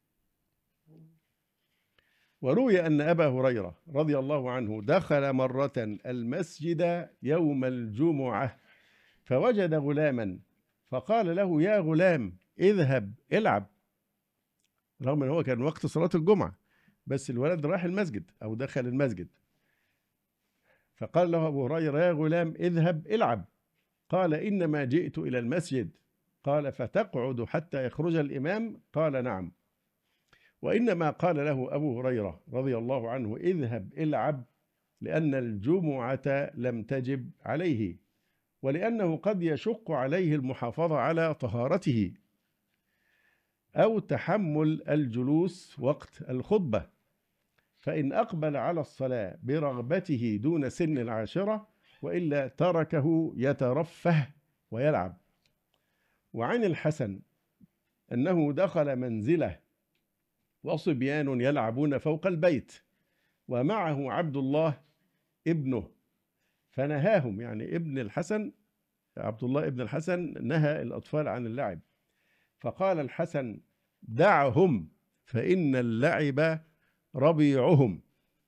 وروي أن أبا هريرة رضي الله عنه دخل مرة المسجد يوم الجمعة فوجد غلاما فقال له: يا غلام اذهب العب، رغم أنه كان وقت صلاة الجمعة، بس الولد راح المسجد أو دخل المسجد، فقال له أبو هريرة: يا غلام اذهب العب. قال: إنما جئت إلى المسجد. قال: فتقعد حتى يخرج الإمام؟ قال: نعم. وإنما قال له أبو هريرة رضي الله عنه: اذهب العب، لأن الجمعة لم تجب عليه، ولأنه قد يشق عليه المحافظة على طهارته أو تحمل الجلوس وقت الخطبة، فإن أقبل على الصلاة برغبته دون سن العاشرة، وإلا تركه يترفه ويلعب. وعن الحسن أنه دخل منزله وصبيان يلعبون فوق البيت ومعه عبد الله ابنه فنهاهم، يعني ابن الحسن عبد الله ابن الحسن نهى الأطفال عن اللعب، فقال الحسن: دعهم فإن اللعب ربيعهم.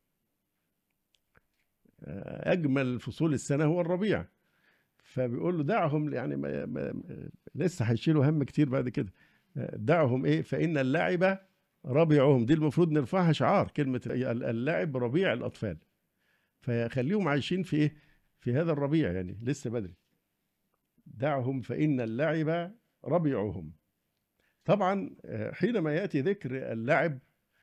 أجمل فصول السنة هو الربيع، فبيقول له دعهم، يعني لسه هيشيلوا هم كتير بعد كده. دعهم إيه؟ فإن اللعب ربيعهم، دي المفروض نرفعها شعار، كلمة اللعب ربيع الأطفال، فخليهم عايشين في إيه؟ في هذا الربيع، يعني لسه بدري. دعهم فإن اللعب ربيعهم. طبعا حينما يأتي ذكر اللعب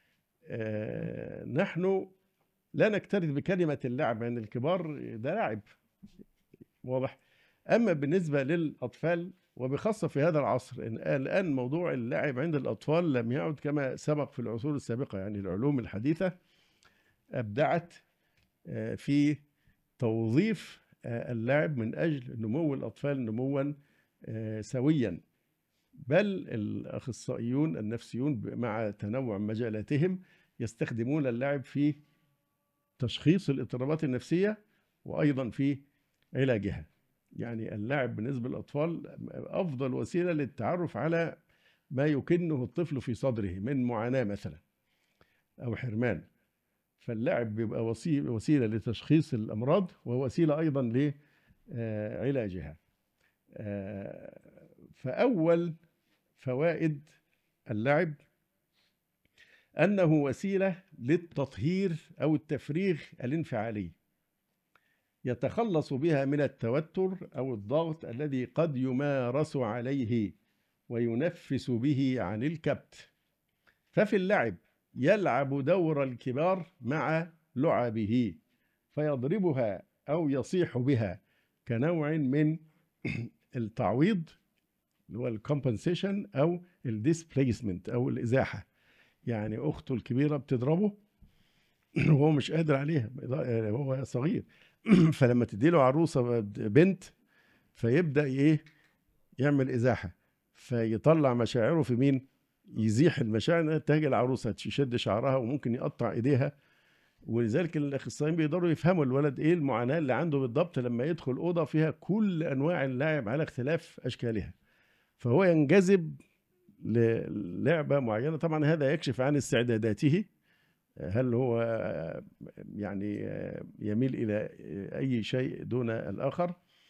نحن لا نكترث بكلمة اللعب، يعني الكبار ده لعب واضح. أما بالنسبة للأطفال وبخاصة في هذا العصر، الآن موضوع اللعب عند الأطفال لم يعد كما سبق في العصور السابقة. يعني العلوم الحديثة أبدعت في توظيف اللعب من أجل نمو الأطفال نموا سويا، بل الأخصائيون النفسيون مع تنوع مجالاتهم يستخدمون اللعب في تشخيص الاضطرابات النفسية وأيضا في علاجها. يعني اللعب بالنسبة للأطفال أفضل وسيلة للتعرف على ما يكنه الطفل في صدره من معاناة مثلا أو حرمان، فاللعب بيبقى وسيلة لتشخيص الأمراض ووسيلة أيضا لعلاجها. فأول فوائد اللعب أنه وسيلة للتطهير أو التفريغ الانفعالي، يتخلص بها من التوتر أو الضغط الذي قد يمارس عليه وينفس به عن الكبت. ففي اللعب يلعب دور الكبار مع لعبه، فيضربها أو يصيح بها كنوع من التعويض اللي هو الكومبنسيشن أو الديسبليسمنت أو الإزاحة. يعني أخته الكبيرة بتضربه وهو مش قادر عليها، هو صغير فلما تديله عروسة بنت فيبدأ إيه؟ يعمل إزاحة، فيطلع مشاعره في مين؟ يزيح المشاعر تجي العروسة تشد شعرها وممكن يقطع إيديها. ولذلك الأخصائيين بيقدروا يفهموا الولد إيه المعاناة اللي عنده بالضبط لما يدخل أوضة فيها كل أنواع اللعب على اختلاف أشكالها، فهو ينجذب للعبة معينة. طبعا هذا يكشف عن استعداداته، هل هو يعني يميل إلى أي شيء دون الآخر.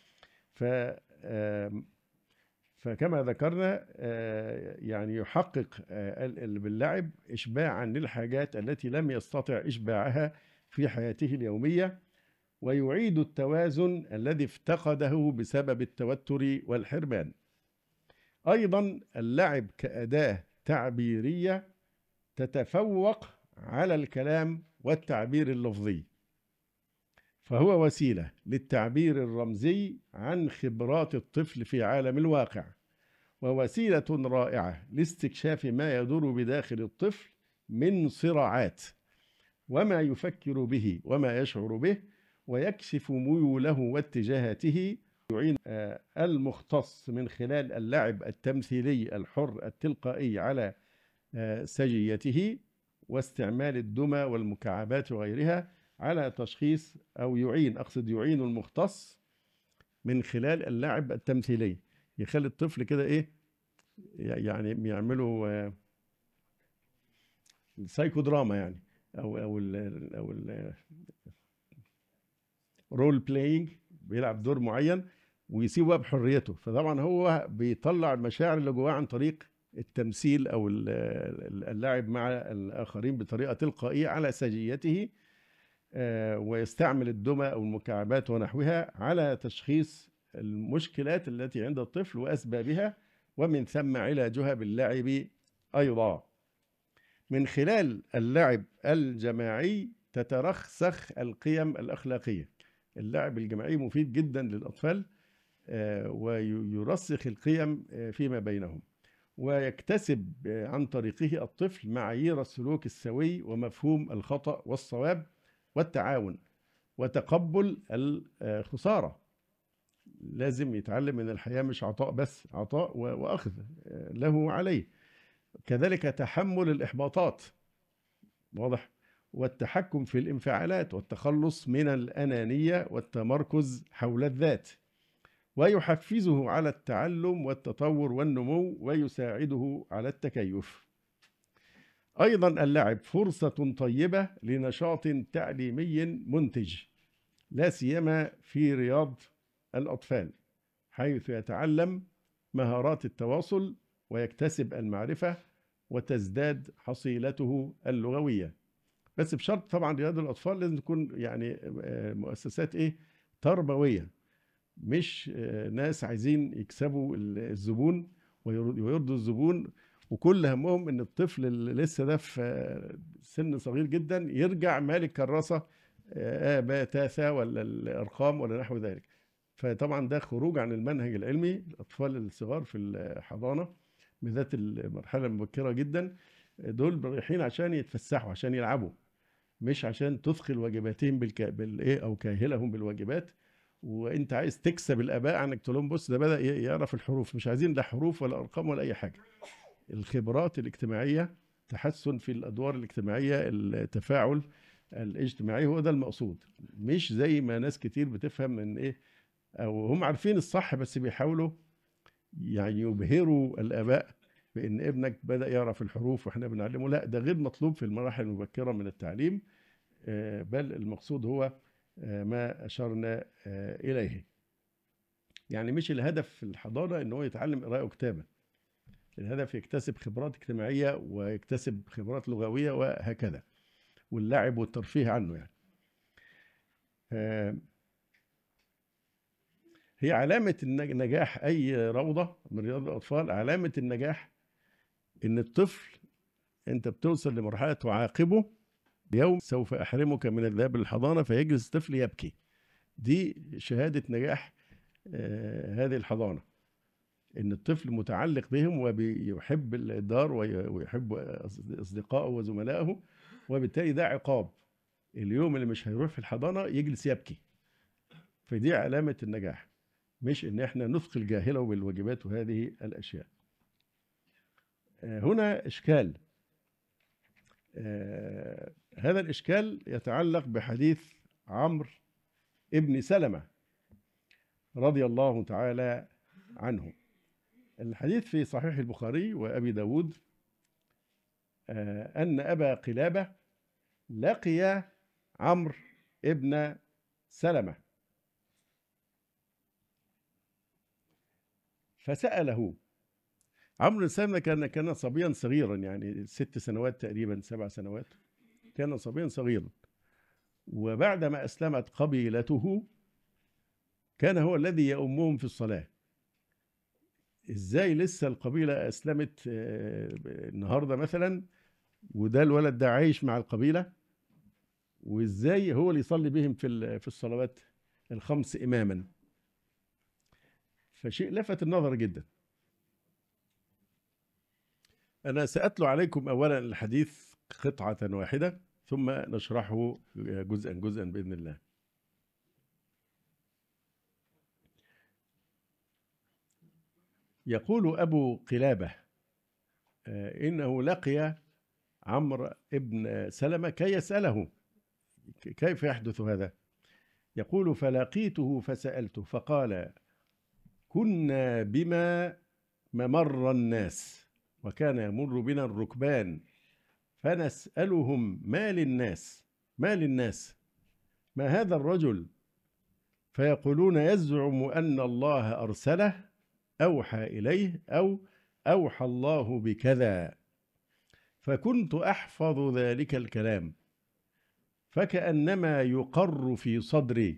فكما ذكرنا يعني يحقق باللعب إشباعا للحاجات التي لم يستطع إشباعها في حياته اليومية، ويعيد التوازن الذي افتقده بسبب التوتر والحرمان. أيضا اللعب كأداة تعبيرية تتفوق على الكلام والتعبير اللفظي، فهو وسيلة للتعبير الرمزي عن خبرات الطفل في عالم الواقع، ووسيلة رائعة لاستكشاف ما يدور بداخل الطفل من صراعات وما يفكر به وما يشعر به، ويكشف ميوله واتجاهاته. يعين المختص من خلال اللعب التمثيلي الحر التلقائي على سجيته واستعمال الدمى والمكعبات وغيرها على تشخيص، أو يعين المختص من خلال اللعب التمثيلي، يخلي الطفل كده إيه يعني بيعملوا السايكو دراما يعني أو ال رول بلاينج، بيلعب دور معين ويسيبه بحريته. فطبعا هو بيطلع المشاعر اللي جواه عن طريق التمثيل أو اللعب مع الآخرين بطريقة تلقائية على سجيته، ويستعمل الدمى أو المكعبات ونحوها على تشخيص المشكلات التي عند الطفل وأسبابها، ومن ثم علاجها باللعب أيضا. من خلال اللعب الجماعي تترسخ القيم الأخلاقية. اللعب الجماعي مفيد جدا للأطفال ويرسخ القيم فيما بينهم، ويكتسب عن طريقه الطفل معايير السلوك السوي ومفهوم الخطأ والصواب والتعاون وتقبل الخسارة. لازم يتعلم ان الحياة مش عطاء بس، عطاء وأخذ له عليه. كذلك تحمل الإحباطات، واضح، والتحكم في الانفعالات والتخلص من الأنانية والتمركز حول الذات، ويحفزه على التعلم والتطور والنمو ويساعده على التكيف. أيضا اللعب فرصة طيبة لنشاط تعليمي منتج، لا سيما في رياض الأطفال، حيث يتعلم مهارات التواصل ويكتسب المعرفة وتزداد حصيلته اللغوية. بس بشرط طبعا رياض الأطفال لازم تكون يعني مؤسسات إيه تربوية، مش ناس عايزين يكسبوا الزبون ويرضوا الزبون، وكل همهم ان الطفل اللي لسه ده في سن صغير جدا يرجع مالك كراسة باء تاء ثاء ولا الارقام ولا نحو ذلك. فطبعا ده خروج عن المنهج العلمي. الاطفال الصغار في الحضانة بالذات المرحلة المبكرة جدا دول رايحين عشان يتفسحوا عشان يلعبوا، مش عشان تثقل واجباتهم بالايه او كاهلهم بالواجبات. وانت عايز تكسب الاباء عنك تقول لهم بص ده بدا يعرف الحروف، مش عايزين لا حروف ولا ارقام ولا اي حاجه. الخبرات الاجتماعيه، تحسن في الادوار الاجتماعيه، التفاعل الاجتماعي، هو ده المقصود. مش زي ما ناس كتير بتفهم من ايه، او هم عارفين الصح بس بيحاولوا يعني يبهروا الاباء بان ابنك بدا يعرف الحروف واحنا بنعلمه. لا، ده غير مطلوب في المراحل المبكره من التعليم، بل المقصود هو ما أشرنا إليه. يعني مش الهدف في الحضانة إن هو يتعلم قراءة وكتابة، الهدف يكتسب خبرات اجتماعية ويكتسب خبرات لغوية وهكذا، واللعب والترفيه عنه يعني. هي علامة نجاح أي روضة من رياض الأطفال، علامة النجاح إن الطفل أنت بتوصل لمرحلة تعاقبه يوم سوف أحرمك من الذهاب للحضانة، فيجلس الطفل يبكي. دي شهادة نجاح هذه الحضانة، إن الطفل متعلق بهم وبيحب الدار ويحب أصدقائه وزملائه، وبالتالي ده عقاب. اليوم اللي مش هيروح في الحضانة يجلس يبكي، فدي علامة النجاح، مش إن إحنا نثقل جاهله بالواجبات وهذه الأشياء. هنا إشكال، هذا الإشكال يتعلق بحديث عمرو ابن سلمة رضي الله تعالى عنه. الحديث في صحيح البخاري وأبي داود أن أبا قلابة لقي عمرو ابن سلمة فسأله. عمرو بن سلمة كان صبيا صغيرا، يعني 6 سنوات تقريبا 7 سنوات، كان صبيا صغيرا. وبعدما أسلمت قبيلته كان هو الذي يؤمهم في الصلاة. ازاي لسه القبيلة أسلمت النهاردة مثلا، وده الولد ده عايش مع القبيلة، وازاي هو اللي يصلي بهم في الصلوات الخمس إماما؟ فشيء لفت النظر جدا. أنا سأتلو عليكم أولا الحديث قطعة واحدة ثم نشرحه جزءا جزءا بإذن الله. يقول أبو قلابة إنه لقي عمرو ابن سلمة كي يسأله كيف يحدث هذا. يقول فلقيته فسألته فقال كنا بما ممر الناس، وكان يمر بنا الركبان فنسألهم ما للناس، ما للناس، ما هذا الرجل؟ فيقولون يزعم أن الله أرسله، أوحى إليه، أو أوحى الله بكذا. فكنت أحفظ ذلك الكلام فكأنما يقر في صدري.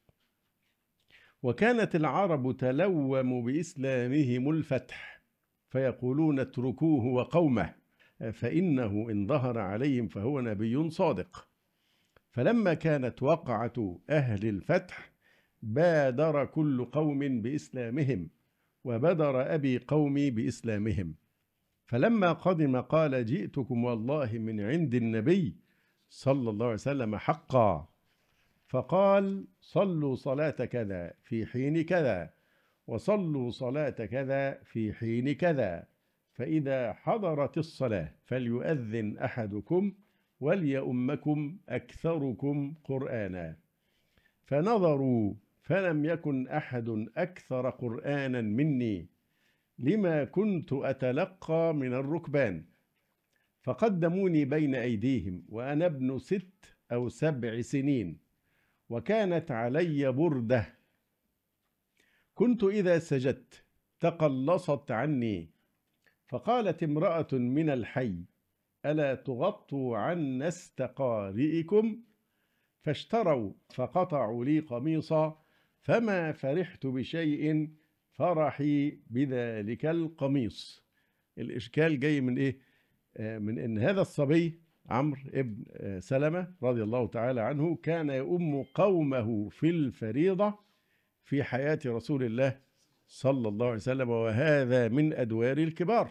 وكانت العرب تلوم بإسلامهم الفتح فيقولون اتركوه وقومه فإنه إن ظهر عليهم فهو نبي صادق. فلما كانت وقعة أهل الفتح بادر كل قوم بإسلامهم، وبدر أبي قومي بإسلامهم. فلما قدم قال جئتكم والله من عند النبي صلى الله عليه وسلم حقا. فقال صلوا صلاة كذا في حين كذا، وصلوا صلاة كذا في حين كذا، فإذا حضرت الصلاة فليؤذن أحدكم وليؤمكم أكثركم قرآنا. فنظروا فلم يكن أحد أكثر قرآنا مني لما كنت أتلقى من الركبان. فقدموني بين أيديهم وأنا ابن 6 أو 7 سنين، وكانت علي بردة كنت إذا سجدت تقلصت عني، فقالت امرأة من الحي: ألا تغطوا عن نستقارئكم؟ فاشتروا فقطعوا لي قميصا، فما فرحت بشيء فرحي بذلك القميص. الإشكال جاي من إيه؟ من إن هذا الصبي عمرو ابن سلمة رضي الله تعالى عنه كان يؤم قومه في الفريضة في حياة رسول الله صلى الله عليه وسلم، وهذا من أدوار الكبار.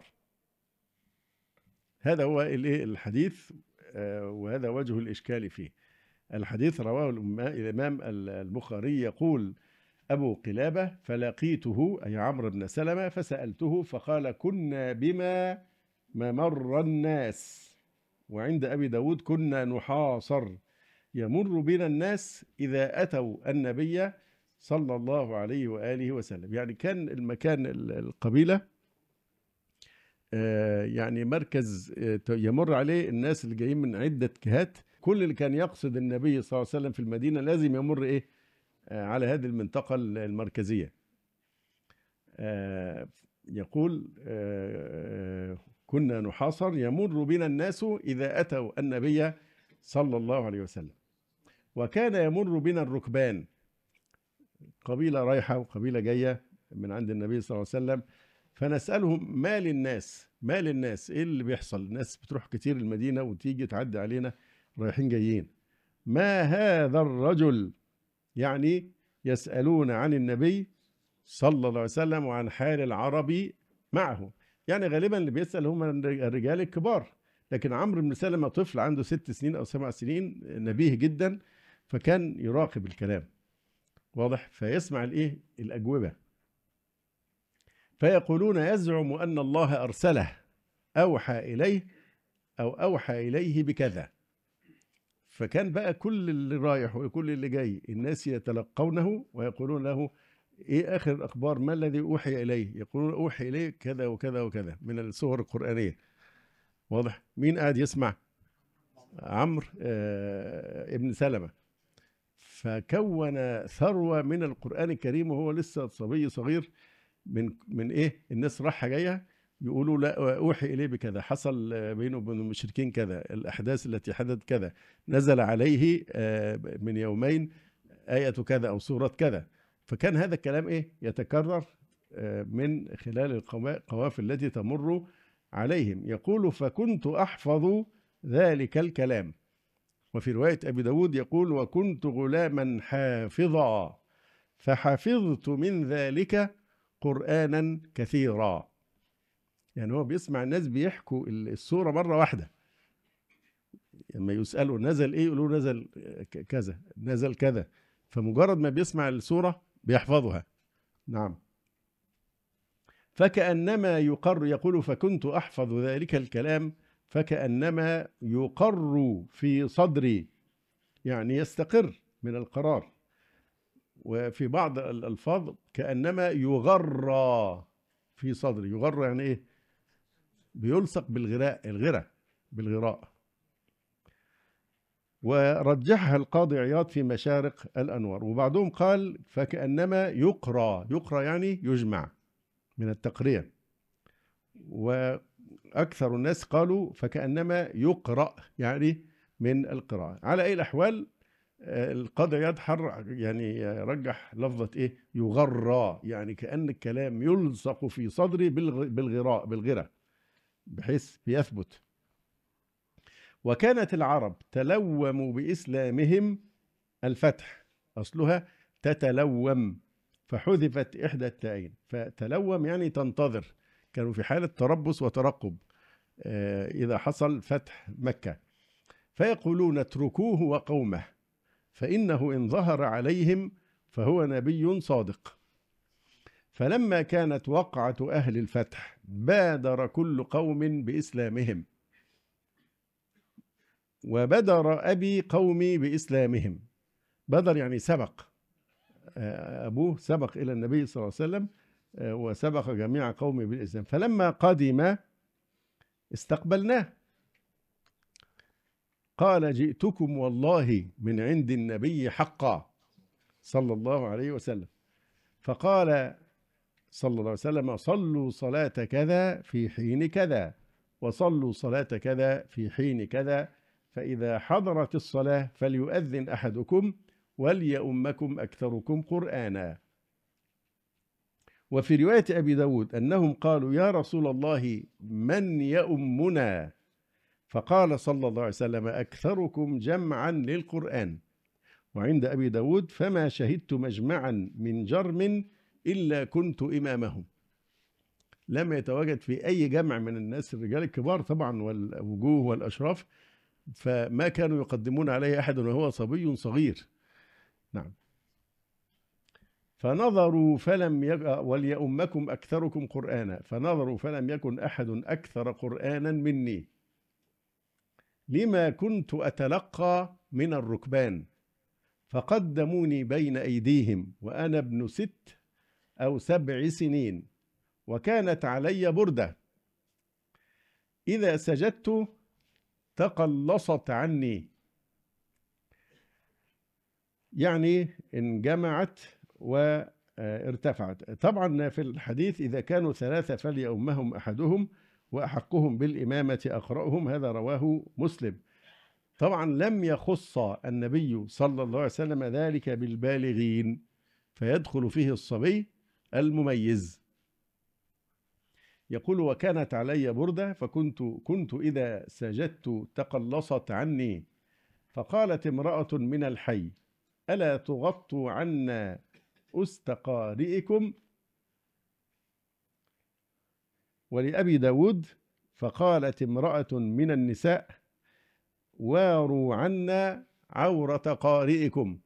هذا هو الحديث، وهذا وجه الإشكال فيه. الحديث رواه الإمام البخاري يقول أبو قلابة: فلقيته أي عمرو بن سلمة فسألته فقال: كنا بما ممر الناس. وعند أبي داود: كنا نحاصر يمر بنا الناس إذا أتوا النبي صلى الله عليه وآله وسلم. يعني كان المكان القبيلة يعني مركز يمر عليه الناس اللي جايين من عدة جهات. كل اللي كان يقصد النبي صلى الله عليه وسلم في المدينة لازم يمر إيه على هذه المنطقة المركزية. يقول: كنا نحاصر يمر بنا الناس إذا أتوا النبي صلى الله عليه وسلم، وكان يمر بنا الركبان، قبيلة رايحة وقبيلة جاية من عند النبي صلى الله عليه وسلم، فنسألهم: ما للناس؟ ما للناس؟ إيه اللي بيحصل؟ الناس بتروح كتير المدينة وتيجي تعدي علينا رايحين جايين. ما هذا الرجل؟ يعني يسألون عن النبي صلى الله عليه وسلم وعن حال العرب معه. يعني غالبا اللي بيسأل هم الرجال الكبار، لكن عمرو بن سلمة طفل عنده 6 سنين أو 7 سنين، نبيه جدا، فكان يراقب الكلام واضح، فيسمع الأجوبة. فيقولون: يزعم أن الله أرسله، أوحى إليه أو أوحى إليه بكذا. فكان بقى كل اللي رايح وكل اللي جاي الناس يتلقونه ويقولون له: ايه اخر الاخبار؟ ما الذي اوحي اليه؟ يقولون: اوحي اليه كذا وكذا وكذا من السور القرآنية. واضح؟ مين قاعد يسمع؟ عمرو ابن سلمة. فكون ثروة من القرآن الكريم وهو لسه صبي صغير. من ايه؟ الناس رايحة جاية يقولوا: لا، اوحي اليه بكذا، حصل بينه وبين المشركين كذا، الاحداث التي حدثت كذا، نزل عليه من يومين آية كذا أو سورة كذا. فكان هذا الكلام يتكرر من خلال القوافل التي تمر عليهم. يقول: فكنت أحفظ ذلك الكلام. وفي رواية أبي داود يقول: وكنت غلاما حافظا فحفظت من ذلك قرآنا كثيرا. يعني هو بيسمع الناس بيحكوا السورة مرة واحدة، لما يسألوا نزل إيه يقولوا نزل كذا، نزل كذا، فمجرد ما بيسمع السورة بيحفظها. نعم. فكأنما يقر، يقول: فكنت أحفظ ذلك الكلام فكأنما يقر في صدري، يعني يستقر من القرار. وفي بعض الألفاظ كأنما يغرى في صدري. يغرى يعني إيه؟ بيلصق بالغراء. ورجحها القاضي عياض في مشارق الأنوار. وبعضهم قال: فكأنما يقرى يعني يجمع من التقرية. وأكثر الناس قالوا: فكأنما يقرأ يعني من القراءة. على أي الأحوال القاضي عياض يعني رجح لفظة يغرى، يعني كأن الكلام يلصق في صدري بالغراء بحيث بيثبت. وكانت العرب تلوم بإسلامهم الفتح، أصلها تتلوم، فحذفت إحدى التائين. فتلوم يعني تنتظر، كانوا في حالة تربص وترقب إذا حصل فتح مكة. فيقولون: اتركوه وقومه فإنه إن ظهر عليهم فهو نبي صادق. فلما كانت وقعة أهل الفتح بادر كل قوم بإسلامهم، وبدر أبي قومي بإسلامهم. بدر يعني سبق، أبوه سبق إلى النبي صلى الله عليه وسلم وسبق جميع قومه بالإسلام. فلما قدم استقبلناه، قال جئتكم والله من عند النبي حقا صلى الله عليه وسلم. فقال صلى الله عليه وسلم: صلوا صلاة كذا في حين كذا، وصلوا صلاة كذا في حين كذا، فإذا حضرت الصلاة فليؤذن أحدكم وليؤمكم أكثركم قرآنا. وفي رواية أبي داود أنهم قالوا: يا رسول الله من يؤمنا؟ فقال صلى الله عليه وسلم: أكثركم جمعا للقرآن. وعند أبي داود: فما شهدت مجمعا من جرم إلا كنت إمامهم. لم يتواجد في أي جمع من الناس الرجال الكبار طبعا والوجوه والأشراف، فما كانوا يقدمون عليه أحد وهو صبي صغير. نعم. فنظروا فلم وليؤمكم أكثركم قرآنا، فنظروا فلم يكن أحد أكثر قرآنا مني، لما كنت أتلقى من الركبان، فقدموني بين أيديهم وأنا ابن 6 أو 7 سنين، وكانت علي بردة إذا سجدت تقلصت عني، يعني انجمعت وارتفعت. طبعا في الحديث: إذا كانوا 3 فليؤمهم أحدهم وأحقهم بالإمامة أقرأهم. هذا رواه مسلم. طبعا لم يخص النبي صلى الله عليه وسلم ذلك بالبالغين، فيدخل فيه الصبي المميز. يقول: وكانت علي بردة فكنت إذا سجدت تقلصت عني، فقالت امرأة من الحي: ألا تغطوا عنا أست قارئكم؟ ولأبي داود: فقالت امرأة من النساء: واروا عنا عورة قارئكم.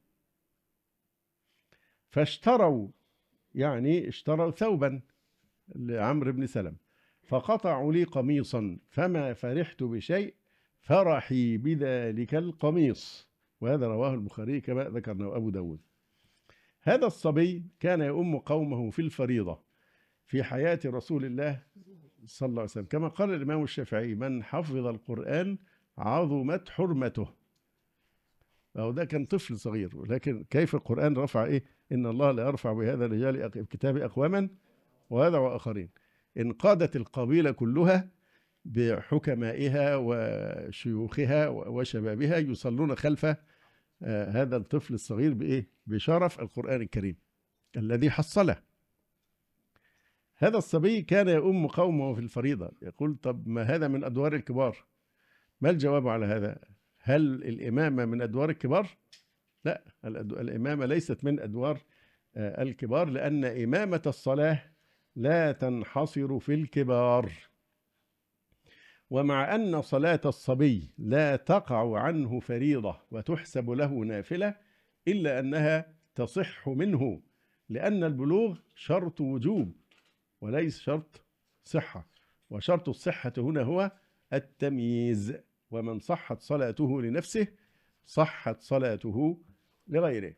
فاشتروا، يعني اشتروا ثوبا لعمرو بن سلم، فقطعوا لي قميصا، فما فرحت بشيء فرحي بذلك القميص. وهذا رواه البخاري كما ذكرنا أبو داود. هذا الصبي كان يؤم قومه في الفريضة في حياة رسول الله صلى الله عليه وسلم، كما قال الإمام الشافعي: من حفظ القرآن عظمت حرمته. أو ده كان طفل صغير، ولكن كيف القرآن رفع إيه؟ إن الله لا يرفع بهذا الرجال كتاب أقواما ويضع آخرين. انقادت القبيلة كلها بحكمائها وشيوخها وشبابها يصلون خلف هذا الطفل الصغير بإيه؟ بشرف القرآن الكريم الذي حصله. هذا الصبي كان يؤم قومه في الفريضة. يقول: طب ما هذا من أدوار الكبار؟ ما الجواب على هذا؟ هل الإمامة من أدوار الكبار؟ لا، الإمامة ليست من أدوار الكبار، لأن إمامة الصلاة لا تنحصر في الكبار. ومع أن صلاة الصبي لا تقع عنه فريضة وتحسب له نافلة، إلا أنها تصح منه، لأن البلوغ شرط وجوب وليس شرط صحة. وشرط الصحة هنا هو التمييز، ومن صحت صلاته لنفسه صحت صلاته لغيره.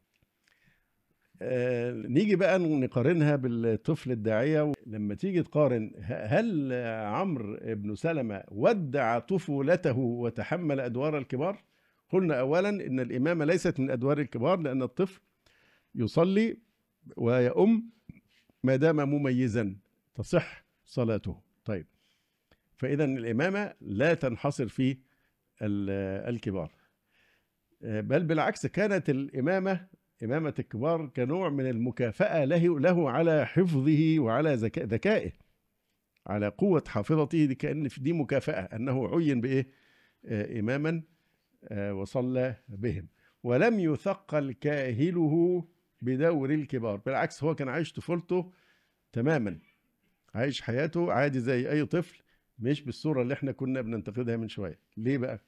نيجي بقى نقارنها بالطفل الداعية. لما تيجي تقارن، هل عمرو بن سلمة ودع طفولته وتحمل أدوار الكبار؟ قلنا أولا إن الإمامة ليست من أدوار الكبار، لأن الطفل يصلي ويؤم ما دام مميزا تصح صلاته. طيب، فإذا الإمامة لا تنحصر في الكبار، بل بالعكس، كانت إمامة الكبار كنوع من المكافأة له على حفظه وعلى ذكائه، على قوة حافظته. دي كأن دي مكافأة أنه عين بإيه؟ إماما وصلى بهم، ولم يثقل كاهله بدور الكبار. بالعكس، هو كان عايش طفولته تماما، عايش حياته عادي زي أي طفل، مش بالصورة اللي احنا كنا بننتقدها من شوية. ليه بقى؟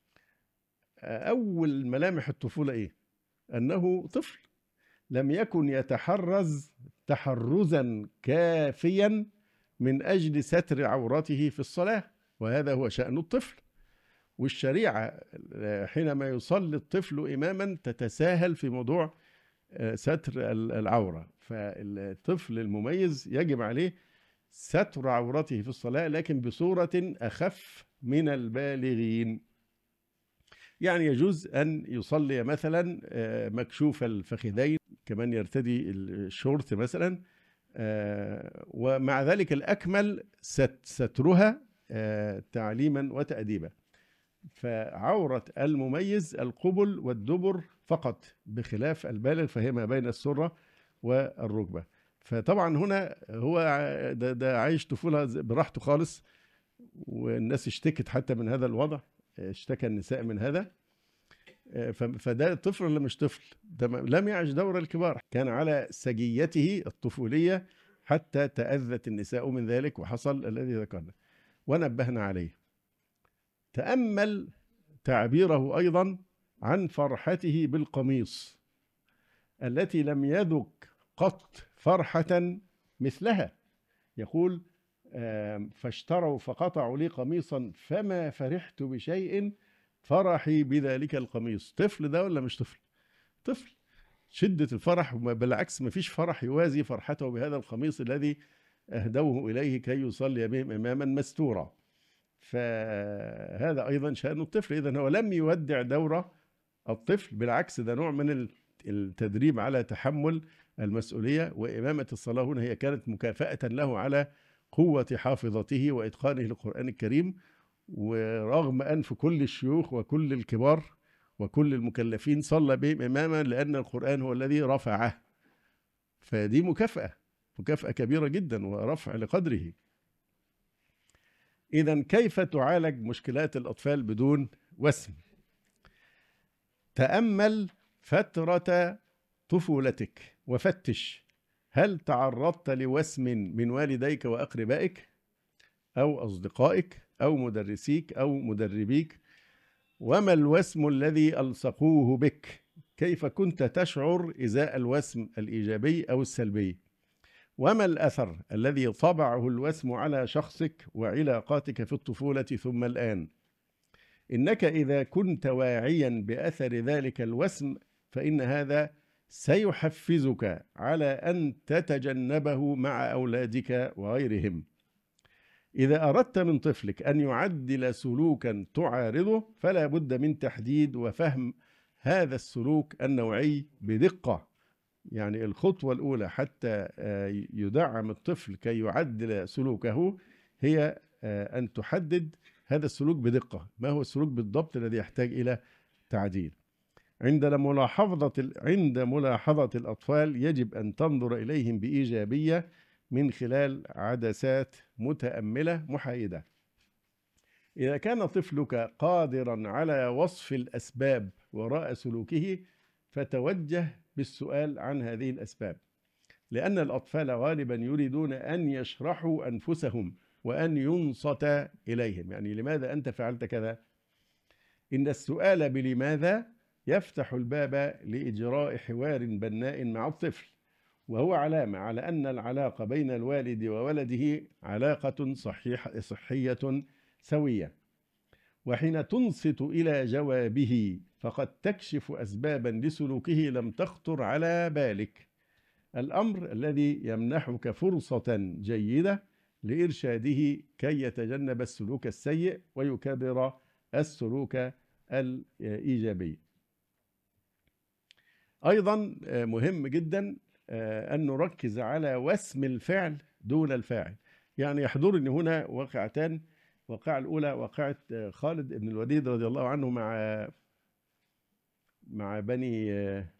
أول ملامح الطفولة إيه؟ أنه طفل لم يكن يتحرز تحرزا كافيا من أجل ستر عورته في الصلاة، وهذا هو شأن الطفل. والشريعة حينما يصلي الطفل إماما تتساهل في موضوع ستر العورة، فالطفل المميز يجب عليه ستر عورته في الصلاة، لكن بصورة أخف من البالغين. يعني يجوز أن يصلي مثلا مكشوف الفخذين، كمان يرتدي الشورت مثلا، ومع ذلك الأكمل سترها تعليما وتأديبا. فعورة المميز القبل والدبر فقط، بخلاف البالغ فهي ما بين السرة والركبة. فطبعا هنا هو ده عايش طفولة براحته خالص، والناس اشتكت حتى من هذا الوضع، اشتكى النساء من هذا. فده طفل ولا مش طفل؟ ده لم يعش دور الكبار، كان على سجيته الطفولية حتى تأذت النساء من ذلك، وحصل الذي ذكرنا ونبهنا عليه. تأمل تعبيره أيضا عن فرحته بالقميص التي لم يذق قط فرحة مثلها. يقول فاشتروا فقطعوا لي قميصا فما فرحت بشيء فرحي بذلك القميص. طفل ده ولا مش طفل؟ طفل، شدة الفرح، بالعكس ما فيش فرح يوازي فرحته بهذا القميص الذي أهدوه إليه كي يصلي بهم إماما مستورا. فهذا أيضا شأن الطفل. إذن هو لم يودع دور الطفل، بالعكس ده نوع من التدريب على تحمل المسؤولية. وإمامة الصلاة هنا هي كانت مكافأة له على قوة حافظته وإتقانه للقرآن الكريم، ورغم أنف كل الشيوخ وكل الكبار وكل المكلفين صلى بهم إماما، لأن القرآن هو الذي رفعه. فدي مكافأة كبيرة جدا ورفع لقدره. إذن كيف تعالج مشكلات الأطفال بدون وسم؟ تأمل فترة طفولتك وفتش هل تعرضت لوسم من والديك وأقربائك أو أصدقائك أو مدرسيك أو مدربيك؟ وما الوسم الذي ألصقوه بك؟ كيف كنت تشعر إزاء الوسم الإيجابي أو السلبي؟ وما الأثر الذي طبعه الوسم على شخصك وعلاقاتك في الطفولة ثم الآن؟ إنك إذا كنت واعيا بأثر ذلك الوسم فإن هذا سيحفزك على أن تتجنبه مع أولادك وغيرهم. إذا أردت من طفلك أن يعدل سلوكا تعارضه فلا بد من تحديد وفهم هذا السلوك النوعي بدقة. يعني الخطوة الأولى حتى يدعم الطفل كي يعدل سلوكه هي أن تحدد هذا السلوك بدقة. ما هو السلوك بالضبط الذي يحتاج إلى تعديل؟ عند ملاحظة الأطفال يجب أن تنظر إليهم بإيجابية من خلال عدسات متأملة محايدة. إذا كان طفلك قادرا على وصف الأسباب وراء سلوكه فتوجه بالسؤال عن هذه الأسباب، لأن الأطفال غالبا يريدون أن يشرحوا أنفسهم وأن ينصت إليهم. يعني لماذا أنت فعلت كذا؟ إن السؤال بلماذا يفتح الباب لإجراء حوار بناء مع الطفل، وهو علامة على أن العلاقة بين الوالد وولده علاقة صحية سوية. وحين تنصت إلى جوابه فقد تكشف أسبابا لسلوكه لم تخطر على بالك، الأمر الذي يمنحك فرصة جيدة لإرشاده كي يتجنب السلوك السيء ويكابر السلوك الإيجابي. أيضا مهم جدا أن نركز على وسم الفعل دون الفاعل. يعني يحضرني هنا واقعتان. الواقعة الأولى واقعة خالد بن الوليد رضي الله عنه مع بني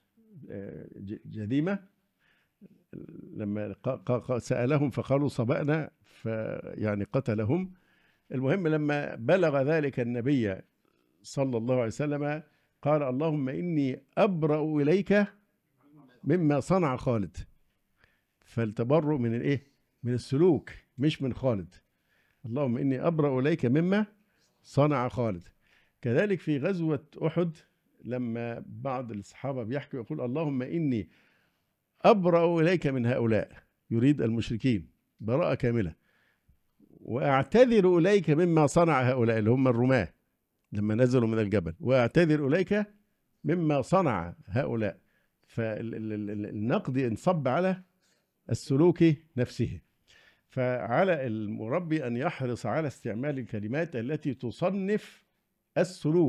جذيمة، لما سألهم فقالوا صبأنا يعني قتلهم. المهم لما بلغ ذلك النبي صلى الله عليه وسلم قال اللهم إني أبرأ إليك مما صنع خالد. فالتبرؤ من الإيه؟ من السلوك مش من خالد. اللهم إني أبرأ إليك مما صنع خالد. كذلك في غزوة أحد لما بعض الصحابة بيحكوا يقول اللهم إني أبرأ إليك من هؤلاء، يريد المشركين براءة كاملة، وأعتذر إليك مما صنع هؤلاء اللي هم الرماة لما نزلوا من الجبل، وأعتذر إليك مما صنع هؤلاء. فالنقد انصب على السلوك نفسه. فعلى المربي أن يحرص على استعمال الكلمات التي تصنف السلوك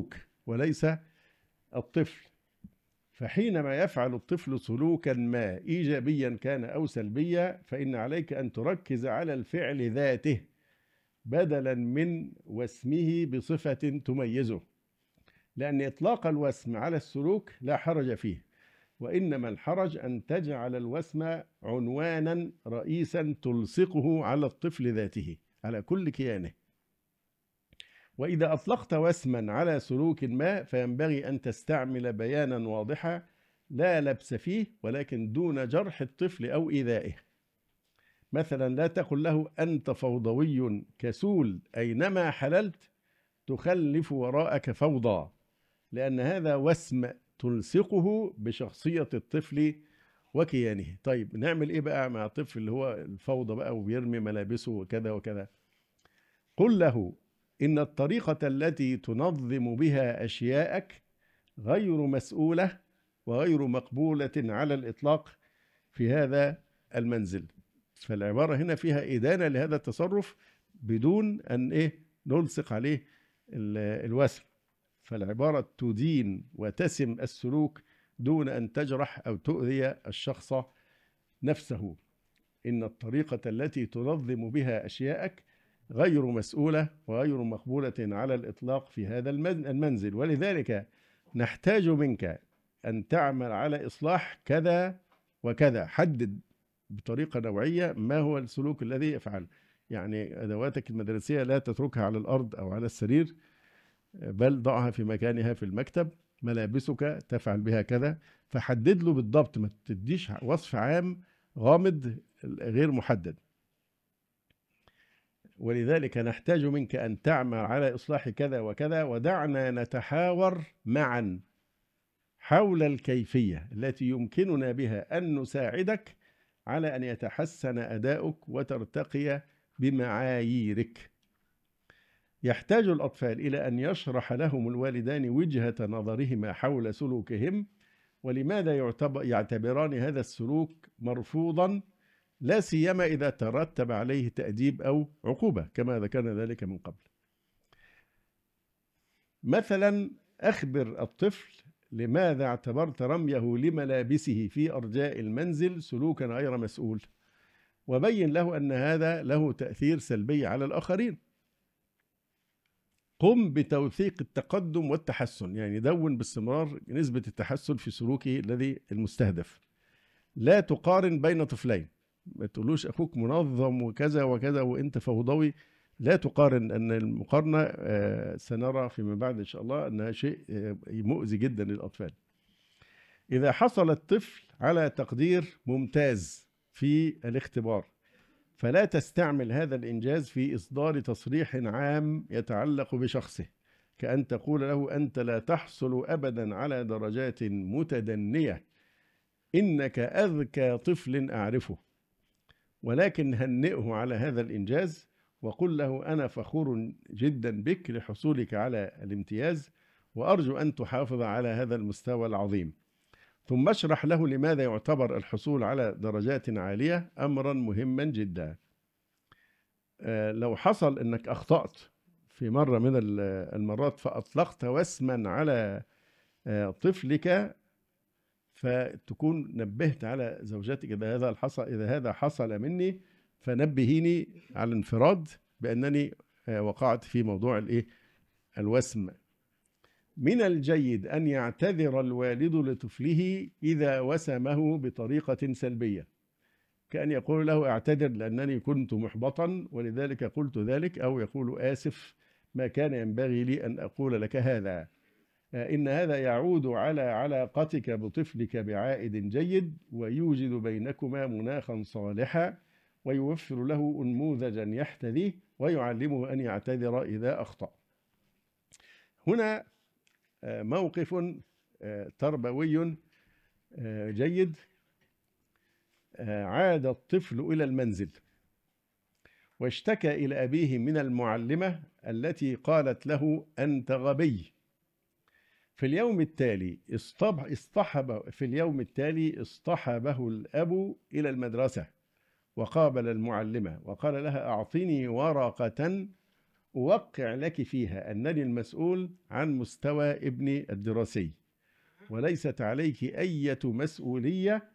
وليس الطفل. فحينما يفعل الطفل سلوكا ما إيجابيا كان أو سلبيا، فإن عليك أن تركز على الفعل ذاته بدلا من وسمه بصفة تميزه، لأن إطلاق الوسم على السلوك لا حرج فيه، وإنما الحرج أن تجعل الوسم عنوانا رئيسا تلصقه على الطفل ذاته، على كل كيانه. وإذا أطلقت وسما على سلوك ما فينبغي أن تستعمل بيانا واضحا لا لبس فيه، ولكن دون جرح الطفل أو إيذائه. مثلا لا تقل له أنت فوضوي كسول، أينما حللت تخلف وراءك فوضى، لأن هذا وسم تلصقه بشخصية الطفل وكيانه. طيب نعمل إيه بقى مع الطفل اللي هو الفوضى بقى وبيرمي ملابسه وكذا وكذا؟ قل له إن الطريقة التي تنظم بها أشياءك غير مسؤولة وغير مقبولة على الإطلاق في هذا المنزل. فالعبارة هنا فيها إدانة لهذا التصرف بدون أن نلصق عليه الوسم. فالعبارة تدين وتسم السلوك دون أن تجرح أو تؤذي الشخص نفسه. إن الطريقة التي تنظم بها أشياءك غير مسؤولة وغير مقبولة على الإطلاق في هذا المنزل، ولذلك نحتاج منك أن تعمل على إصلاح كذا وكذا. حدد بطريقة نوعية ما هو السلوك الذي يفعل. يعني أدواتك المدرسية لا تتركها على الأرض أو على السرير، بل ضعها في مكانها في المكتب. ملابسك تفعل بها كذا، فحدد له بالضبط، ما تديش وصف عام غامض غير محدد. ولذلك نحتاج منك أن تعمل على إصلاح كذا وكذا، ودعنا نتحاور معا حول الكيفية التي يمكننا بها أن نساعدك على أن يتحسن أداؤك وترتقي بمعاييرك. يحتاج الأطفال إلى أن يشرح لهم الوالدان وجهة نظرهما حول سلوكهم، ولماذا يعتبران هذا السلوك مرفوضا، لا سيما إذا ترتب عليه تأديب أو عقوبة كما ذكرنا ذلك من قبل. مثلا أخبر الطفل لماذا اعتبرت رميه لملابسه في أرجاء المنزل سلوكا غير مسؤول، وبين له أن هذا له تأثير سلبي على الآخرين. قم بتوثيق التقدم والتحسن، يعني دون باستمرار نسبة التحسن في سلوكه الذي المستهدف. لا تقارن بين طفلين، ما تقولوش أخوك منظم وكذا وكذا وأنت فوضوي. لا تقارن، أن المقارنة سنرى فيما بعد إن شاء الله أنها شيء مؤذي جدا للأطفال. إذا حصل الطفل على تقدير ممتاز في الاختبار، فلا تستعمل هذا الإنجاز في إصدار تصريح عام يتعلق بشخصه، كأن تقول له أنت لا تحصل أبدا على درجات متدنية، إنك أذكى طفل أعرفه. ولكن هنئه على هذا الإنجاز وقل له أنا فخور جدا بك لحصولك على الامتياز، وأرجو أن تحافظ على هذا المستوى العظيم. ثم اشرح له لماذا يعتبر الحصول على درجات عالية أمرا مهما جدا. لو حصل أنك أخطأت في مرة من المرات فأطلقت وسما على طفلك، فتكون نبهت على زوجتك إذا هذا حصل مني فنبهيني على انفراد بأنني وقعت في موضوع الوسم. من الجيد أن يعتذر الوالد لطفله إذا وسمه بطريقة سلبية، كأن يقول له اعتذر لأنني كنت محبطا ولذلك قلت ذلك، أو يقول آسف ما كان ينبغي لي أن أقول لك هذا. إن هذا يعود على علاقتك بطفلك بعائد جيد، ويوجد بينكما مناخا صالحا، ويوفر له نموذجا يحتذيه، ويعلمه أن يعتذر إذا أخطأ. هنا موقف تربوي جيد. عاد الطفل إلى المنزل واشتكى إلى أبيه من المعلمة التي قالت له أنت غبي. في اليوم التالي اصطحبه الأب إلى المدرسة وقابل المعلمة وقال لها أعطني ورقة أوقع لك فيها أنني المسؤول عن مستوى ابني الدراسي، وليست عليك أي مسؤولية،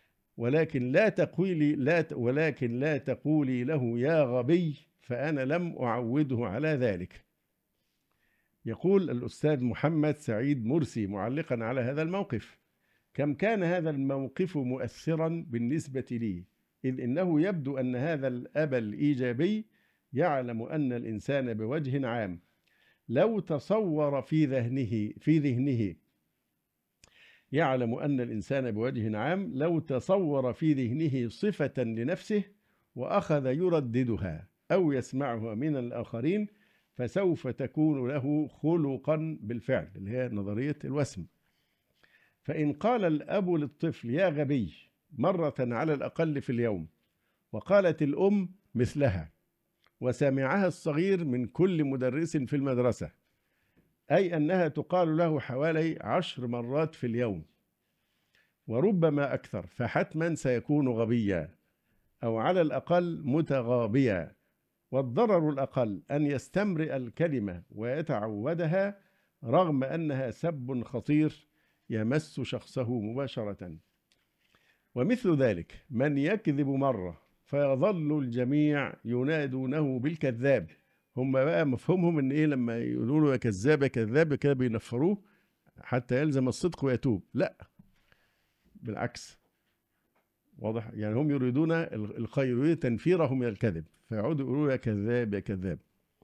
ولكن لا تقولي له يا غبي، فأنا لم أعوده على ذلك. يقول الأستاذ محمد سعيد مرسي معلقا على هذا الموقف: كم كان هذا الموقف مؤثرا بالنسبة لي، إذ إنه يبدو أن هذا الأب الإيجابي يعلم أن الإنسان بوجه عام لو تصور في ذهنه يعلم أن الإنسان بوجه عام لو تصور في ذهنه صفة لنفسه وأخذ يرددها أو يسمعها من الآخرين، فسوف تكون له خلقا بالفعل، اللي هي نظرية الوسم. فإن قال الأب للطفل يا غبي مرة على الأقل في اليوم، وقالت الأم مثلها، وسمعها الصغير من كل مدرس في المدرسة، أي أنها تقال له حوالي 10 مرات في اليوم وربما أكثر، فحتما سيكون غبيا أو على الأقل متغابيا. والضرر الأقل أن يستمرئ الكلمة ويتعودها رغم أنها سب خطير يمس شخصه مباشرة. ومثل ذلك من يكذب مرة فيظل الجميع ينادونه بالكذاب. هم بقى مفهومهم ان ايه لما يقولوا له يا كذاب يا كذاب كده بينفروه حتى يلزم الصدق ويتوب. لا، بالعكس، واضح؟ يعني هم يريدون الخير، يريدون تنفيره من الكذب، فيعودوا يقولوا يا كذاب يا كذاب.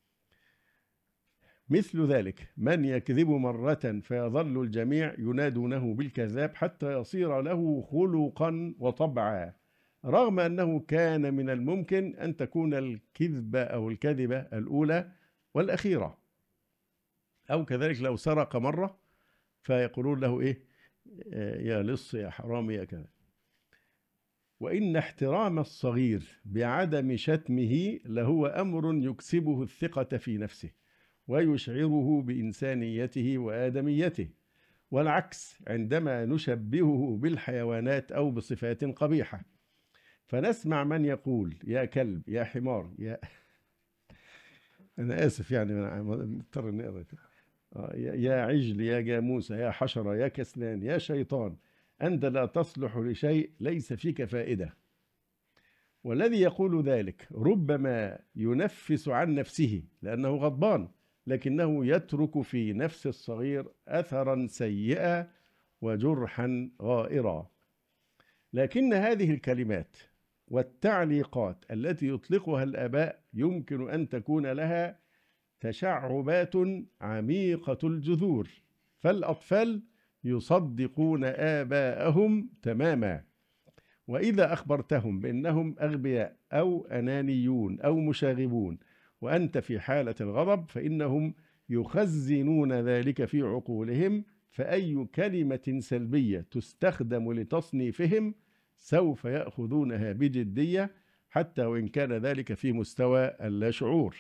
مثل ذلك من يكذب مرة فيظل الجميع ينادونه بالكذاب حتى يصير له خلقا وطبعا، رغم أنه كان من الممكن أن تكون الكذبة أو الكذبة الأولى والأخيرة. أو كذلك لو سرق مرة فيقولون له إيه، يا لص يا حرامي يا كذا. وإن احترام الصغير بعدم شتمه لهو أمر يكسبه الثقة في نفسه ويشعره بإنسانيته وآدميته، والعكس عندما نشبهه بالحيوانات أو بصفات قبيحة، فنسمع من يقول يا كلب يا حمار أنا آسف يعني مضطر إني أقرأ، يا عجل يا جاموسة يا حشرة يا كسلان يا شيطان، أنت لا تصلح لشيء، ليس فيك فائدة. والذي يقول ذلك ربما ينفس عن نفسه لأنه غضبان، لكنه يترك في نفس الصغير أثرا سيئا وجرحا غائرا. لكن هذه الكلمات والتعليقات التي يطلقها الآباء يمكن أن تكون لها تشعبات عميقة الجذور، فالأطفال يصدقون آباءهم تماما، وإذا أخبرتهم بأنهم أغبياء أو أنانيون أو مشاغبون وأنت في حالة الغضب، فإنهم يخزنون ذلك في عقولهم، فأي كلمة سلبية تستخدم لتصنيفهم سوف يأخذونها بجدية، حتى وإن كان ذلك في مستوى اللاشعور.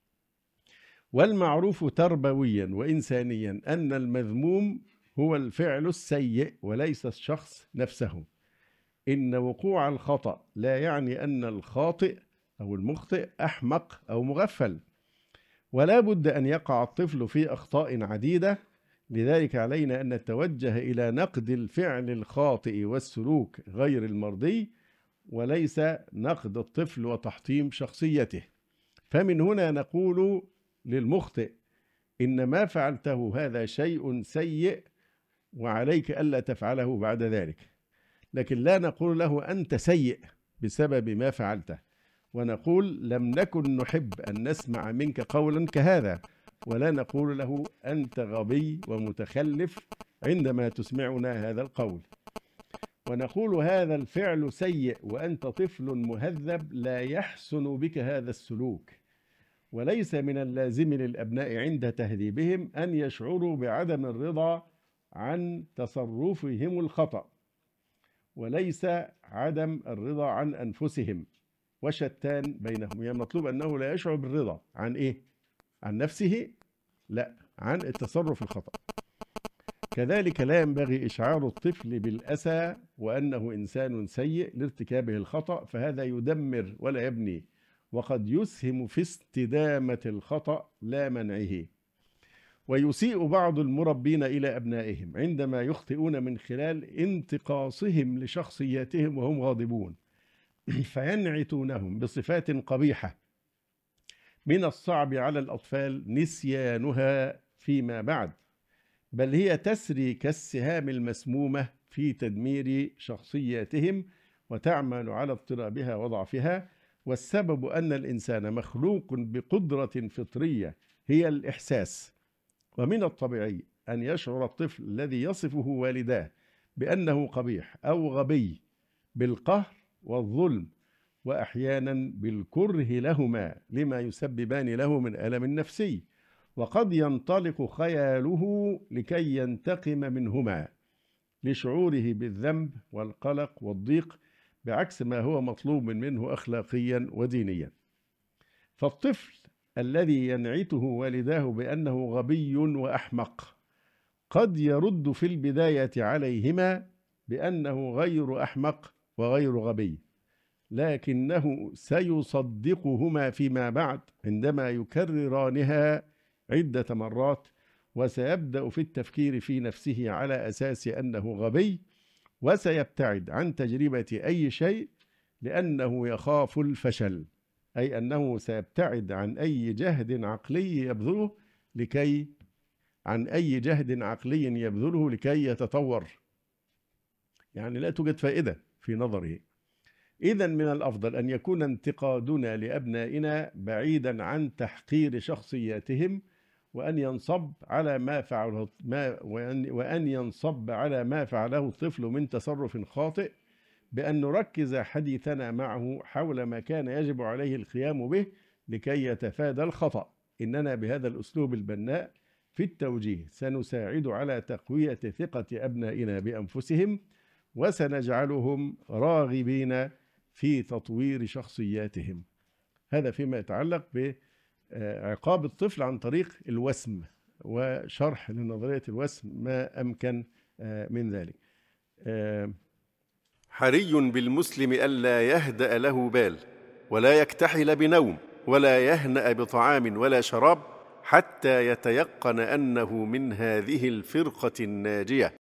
والمعروف تربويا وإنسانيا أن المذموم هو الفعل السيء وليس الشخص نفسه. إن وقوع الخطأ لا يعني أن الخاطئ أو المخطئ أحمق أو مغفل، ولا بد أن يقع الطفل في أخطاء عديدة، لذلك علينا أن نتوجه إلى نقد الفعل الخاطئ والسلوك غير المرضي، وليس نقد الطفل وتحطيم شخصيته. فمن هنا نقول للمخطئ إن ما فعلته هذا شيء سيء وعليك ألا تفعله بعد ذلك، لكن لا نقول له أنت سيء بسبب ما فعلته، ونقول لم نكن نحب أن نسمع منك قولا كهذا، ولا نقول له أنت غبي ومتخلف عندما تسمعنا هذا القول، ونقول هذا الفعل سيء وأنت طفل مهذب لا يحسن بك هذا السلوك. وليس من اللازم للأبناء عند تهذيبهم أن يشعروا بعدم الرضا عن تصرفهم الخطأ، وليس عدم الرضا عن أنفسهم، وشتان بينهم. يعني مطلوب أنه لا يشعر بالرضا عن إيه؟ عن نفسه؟ لا، عن التصرف الخطأ. كذلك لا ينبغي إشعار الطفل بالأسى وأنه إنسان سيء لارتكابه الخطأ، فهذا يدمر ولا يبني، وقد يسهم في استدامة الخطأ لا منعه. ويسيء بعض المربين إلى أبنائهم عندما يخطئون من خلال انتقاصهم لشخصياتهم وهم غاضبون، فينعتونهم بصفات قبيحة من الصعب على الأطفال نسيانها فيما بعد، بل هي تسري كالسهام المسمومة في تدمير شخصياتهم وتعمل على اضطرابها وضعفها. والسبب أن الإنسان مخلوق بقدرة فطرية هي الإحساس، ومن الطبيعي أن يشعر الطفل الذي يصفه والداه بأنه قبيح أو غبي بالقهر والظلم، وأحيانا بالكره لهما لما يسببان له من ألم نفسي، وقد ينطلق خياله لكي ينتقم منهما لشعوره بالذنب والقلق والضيق، بعكس ما هو مطلوب منه أخلاقيا ودينيا. فالطفل الذي ينعته والداه بأنه غبي وأحمق قد يرد في البداية عليهما بأنه غير أحمق وغير غبي، لكنه سيصدقهما فيما بعد عندما يكررانها عدة مرات، وسيبدأ في التفكير في نفسه على أساس أنه غبي، وسيبتعد عن تجربة أي شيء لأنه يخاف الفشل، أي أنه سيبتعد عن أي جهد عقلي يبذله لكي يتطور، يعني لا توجد فائدة في نظره. إذن من الأفضل أن يكون انتقادنا لأبنائنا بعيدا عن تحقير شخصياتهم، وأن ينصب على ما فعله الطفل من تصرف خاطئ، بأن نركز حديثنا معه حول ما كان يجب عليه القيام به لكي يتفادى الخطأ. إننا بهذا الأسلوب البناء في التوجيه سنساعد على تقوية ثقة أبنائنا بأنفسهم، وسنجعلهم راغبين في تطوير شخصياتهم. هذا فيما يتعلق بعقاب الطفل عن طريق الوسم، وشرح لنظرية الوسم ما أمكن من ذلك. حري بالمسلم ألا يهدأ له بال، ولا يكتحل بنوم، ولا يهنأ بطعام ولا شراب، حتى يتيقن أنه من هذه الفرقة الناجية.